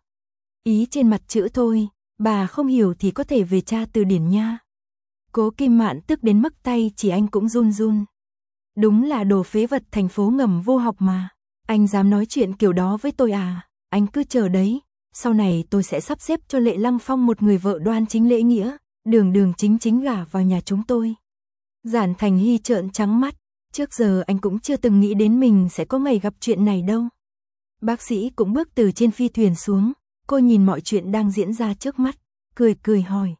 Ý trên mặt chữ thôi, bà không hiểu thì có thể về tra từ điển nha. Cố Kim Mạn tức đến mức tay chỉ anh cũng run run. Đúng là đồ phế vật thành phố ngầm vô học mà. Anh dám nói chuyện kiểu đó với tôi à? Anh cứ chờ đấy. Sau này tôi sẽ sắp xếp cho Lệ Lăng Phong một người vợ đoan chính lễ nghĩa, đường đường chính chính gả vào nhà chúng tôi. Giản Thành Hy trợn trắng mắt. Trước giờ anh cũng chưa từng nghĩ đến mình sẽ có ngày gặp chuyện này đâu. Bác sĩ cũng bước từ trên phi thuyền xuống. Cô nhìn mọi chuyện đang diễn ra trước mắt, cười cười hỏi.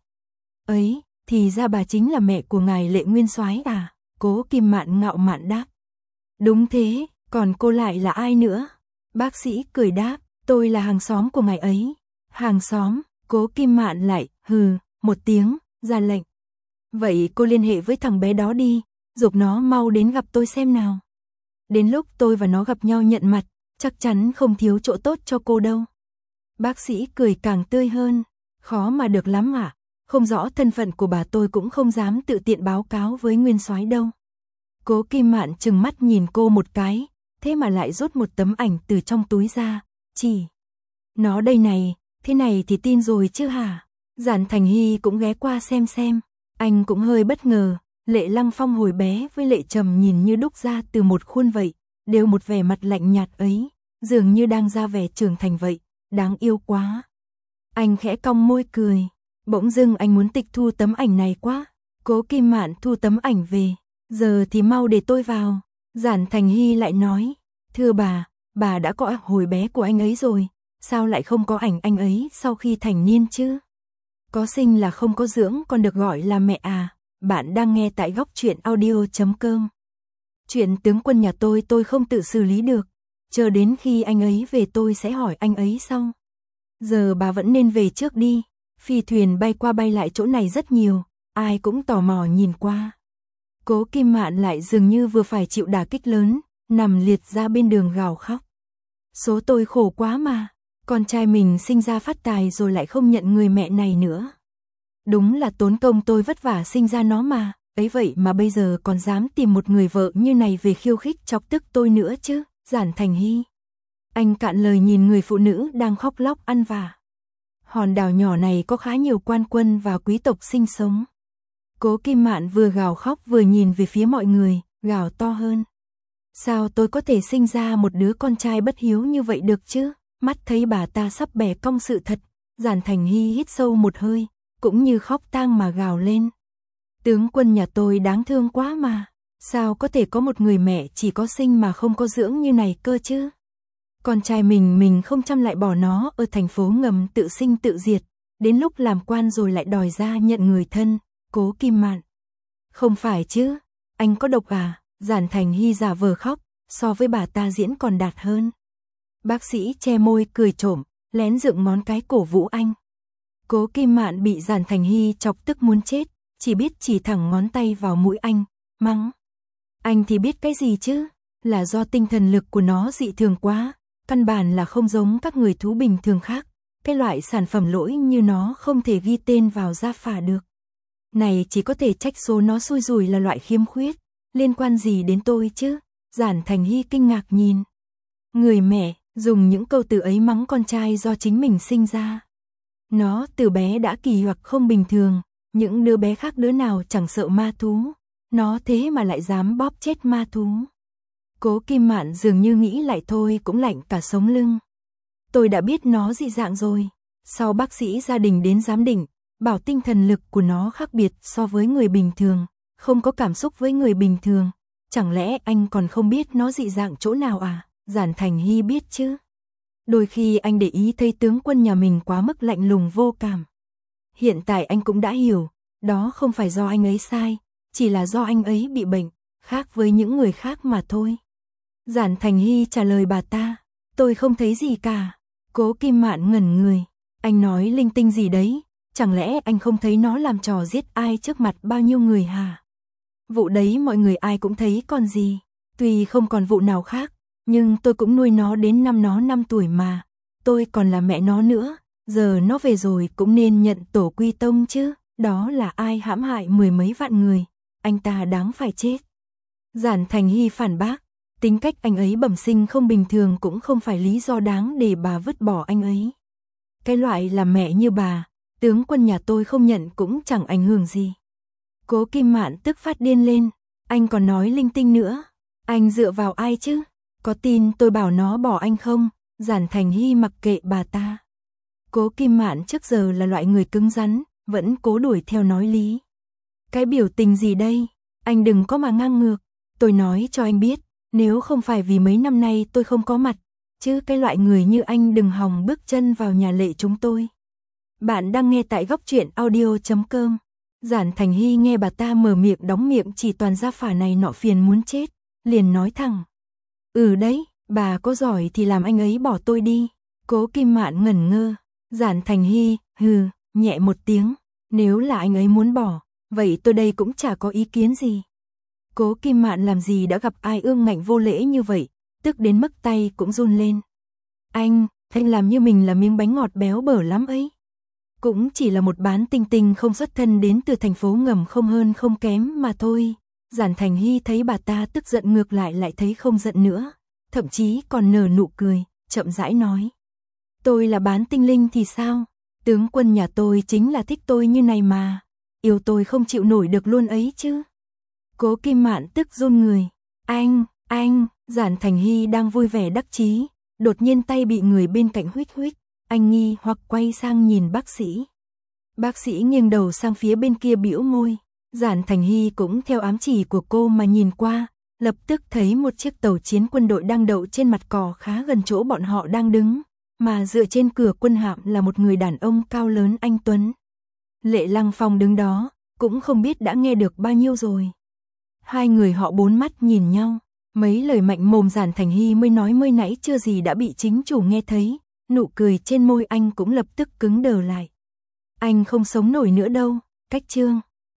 Ấy, thì ra bà chính là mẹ của ngài Lệ Nguyên Soái à? Cố Kim Mạn ngạo mạn đáp. Đúng thế, còn cô lại là ai nữa? Bác sĩ cười đáp, tôi là hàng xóm của ngài ấy. Hàng xóm? Cố Kim Mạn lại, hừ, một tiếng, ra lệnh. Vậy cô liên hệ với thằng bé đó đi, giục nó mau đến gặp tôi xem nào. Đến lúc tôi và nó gặp nhau nhận mặt, chắc chắn không thiếu chỗ tốt cho cô đâu. Bác sĩ cười càng tươi hơn, khó mà được lắm ạ, à? Không rõ thân phận của bà tôi cũng không dám tự tiện báo cáo với nguyên soái đâu. Cố Kim Mạn trừng mắt nhìn cô một cái, thế mà lại rút một tấm ảnh từ trong túi ra, chỉ. Nó đây này, thế này thì tin rồi chứ hả? Giản Thành Hy cũng ghé qua xem xem, anh cũng hơi bất ngờ, Lệ Lăng Phong hồi bé với Lệ Trầm nhìn như đúc ra từ một khuôn vậy, đều một vẻ mặt lạnh nhạt ấy, dường như đang ra vẻ trưởng thành vậy, đáng yêu quá. Anh khẽ cong môi cười, bỗng dưng anh muốn tịch thu tấm ảnh này quá. Cố Kim Mạn thu tấm ảnh về, Giờ thì mau để tôi vào. Giản Thành Hy lại nói, thưa bà, bà đã có hồi bé của anh ấy rồi, sao lại không có ảnh anh ấy sau khi thành niên chứ? Có sinh là không có dưỡng còn được gọi là mẹ à? Bạn đang nghe tại góc truyện audio chấm com. Chuyện tướng quân nhà tôi tôi không tự xử lý được, chờ đến khi anh ấy về tôi sẽ hỏi anh ấy sau. Giờ bà vẫn nên về trước đi, phi thuyền bay qua bay lại chỗ này rất nhiều, ai cũng tò mò nhìn qua. Cố Kim Mạn lại dường như vừa phải chịu đả kích lớn, nằm liệt ra bên đường gào khóc. Số tôi khổ quá mà, con trai mình sinh ra phát tài rồi lại không nhận người mẹ này nữa. Đúng là tốn công tôi vất vả sinh ra nó mà, ấy vậy mà bây giờ còn dám tìm một người vợ như này về khiêu khích chọc tức tôi nữa chứ. Giản Thành Hy. Anh cạn lời nhìn người phụ nữ đang khóc lóc ăn vả. Hòn đảo nhỏ này có khá nhiều quan quân và quý tộc sinh sống. Cố Kim Mạn vừa gào khóc vừa nhìn về phía mọi người, gào to hơn. Sao tôi có thể sinh ra một đứa con trai bất hiếu như vậy được chứ? Mắt thấy bà ta sắp bẻ cong sự thật, Giản Thành Hy hít sâu một hơi, cũng như khóc tang mà gào lên. Tướng quân nhà tôi đáng thương quá mà, sao có thể có một người mẹ chỉ có sinh mà không có dưỡng như này cơ chứ? Con trai mình mình không chăm lại bỏ nó ở thành phố ngầm tự sinh tự diệt, đến lúc làm quan rồi lại đòi ra nhận người thân. Cố Kim Mạn. Không phải chứ, anh có độc à? Giản Thành Hy giả vờ khóc, so với bà ta diễn còn đạt hơn. Bác sĩ che môi cười trộm, lén dựng ngón cái cổ vũ anh. Cố Kim Mạn bị Giản Thành Hy chọc tức muốn chết, chỉ biết chỉ thẳng ngón tay vào mũi anh, mắng. Anh thì biết cái gì chứ, là do tinh thần lực của nó dị thường quá, căn bản là không giống các người thú bình thường khác, cái loại sản phẩm lỗi như nó không thể ghi tên vào gia phả được. Này chỉ có thể trách số nó xui rủi là loại khiếm khuyết, liên quan gì đến tôi chứ? Giản Thành Hy kinh ngạc nhìn. Người mẹ, dùng những câu từ ấy mắng con trai do chính mình sinh ra. Nó từ bé đã kỳ hoặc không bình thường, những đứa bé khác đứa nào chẳng sợ ma thú, nó thế mà lại dám bóp chết ma thú. Cố Kim Mạn dường như nghĩ lại thôi cũng lạnh cả sống lưng. Tôi đã biết nó dị dạng rồi, sau bác sĩ gia đình đến giám định, bảo tinh thần lực của nó khác biệt so với người bình thường, không có cảm xúc với người bình thường. Chẳng lẽ anh còn không biết nó dị dạng chỗ nào à? Giản Thành Hy biết chứ. Đôi khi anh để ý thấy tướng quân nhà mình quá mức lạnh lùng vô cảm. Hiện tại anh cũng đã hiểu, đó không phải do anh ấy sai, chỉ là do anh ấy bị bệnh, khác với những người khác mà thôi. Giản Thành Hy trả lời bà ta, tôi không thấy gì cả. Cố Kim Mạn ngẩn người, anh nói linh tinh gì đấy, chẳng lẽ anh không thấy nó làm trò giết ai trước mặt bao nhiêu người hả? Vụ đấy mọi người ai cũng thấy còn gì, tuy không còn vụ nào khác, nhưng tôi cũng nuôi nó đến năm nó năm tuổi mà, tôi còn là mẹ nó nữa, giờ nó về rồi cũng nên nhận tổ quy tông chứ, đó là ai hãm hại mười mấy vạn người, anh ta đáng phải chết. Giản Thành Hy phản bác, tính cách anh ấy bẩm sinh không bình thường cũng không phải lý do đáng để bà vứt bỏ anh ấy. Cái loại là mẹ như bà, tướng quân nhà tôi không nhận cũng chẳng ảnh hưởng gì. Cố Kim Mạn tức phát điên lên, anh còn nói linh tinh nữa, anh dựa vào ai chứ? Có tin tôi bảo nó bỏ anh không? Giản Thành Hy mặc kệ bà ta. Cố Kim Mạn trước giờ là loại người cứng rắn, vẫn cố đuổi theo nói lý. Cái biểu tình gì đây? Anh đừng có mà ngang ngược, tôi nói cho anh biết, nếu không phải vì mấy năm nay tôi không có mặt, chứ cái loại người như anh đừng hòng bước chân vào nhà lệ chúng tôi. Bạn đang nghe tại góc truyện audio chấm com. Giản Thành Hy nghe bà ta mở miệng đóng miệng chỉ toàn gia phả này nọ phiền muốn chết, liền nói thẳng. Ừ đấy, bà có giỏi thì làm anh ấy bỏ tôi đi. Cố Kim Mạn ngẩn ngơ, Giản Thành Hy, hừ, nhẹ một tiếng, nếu là anh ấy muốn bỏ, vậy tôi đây cũng chả có ý kiến gì. Cố Kim Mạn làm gì đã gặp ai ương ngạnh vô lễ như vậy, tức đến mức tay cũng run lên. Anh, anh làm như mình là miếng bánh ngọt béo bở lắm ấy. Cũng chỉ là một bán tinh tinh không xuất thân đến từ thành phố ngầm không hơn không kém mà thôi. Giản Thành Hy thấy bà ta tức giận ngược lại lại thấy không giận nữa, thậm chí còn nở nụ cười, chậm rãi nói. Tôi là bán tinh linh thì sao? Tướng quân nhà tôi chính là thích tôi như này mà, yêu tôi không chịu nổi được luôn ấy chứ. Cố Kim Mạn tức run người. Anh, anh, Giản Thành Hy đang vui vẻ đắc chí, đột nhiên tay bị người bên cạnh huých huých, anh nghi hoặc quay sang nhìn bác sĩ. Bác sĩ nghiêng đầu sang phía bên kia bĩu môi, Giản Thành Hy cũng theo ám chỉ của cô mà nhìn qua, lập tức thấy một chiếc tàu chiến quân đội đang đậu trên mặt cỏ khá gần chỗ bọn họ đang đứng, mà dựa trên cửa quân hạm là một người đàn ông cao lớn anh tuấn. Lệ Lăng Phong đứng đó, cũng không biết đã nghe được bao nhiêu rồi. Hai người họ bốn mắt nhìn nhau, mấy lời mạnh mồm Giản Thành Hy mới nói mới nãy chưa gì đã bị chính chủ nghe thấy, nụ cười trên môi anh cũng lập tức cứng đờ lại. Anh không sống nổi nữa đâu, cách chương.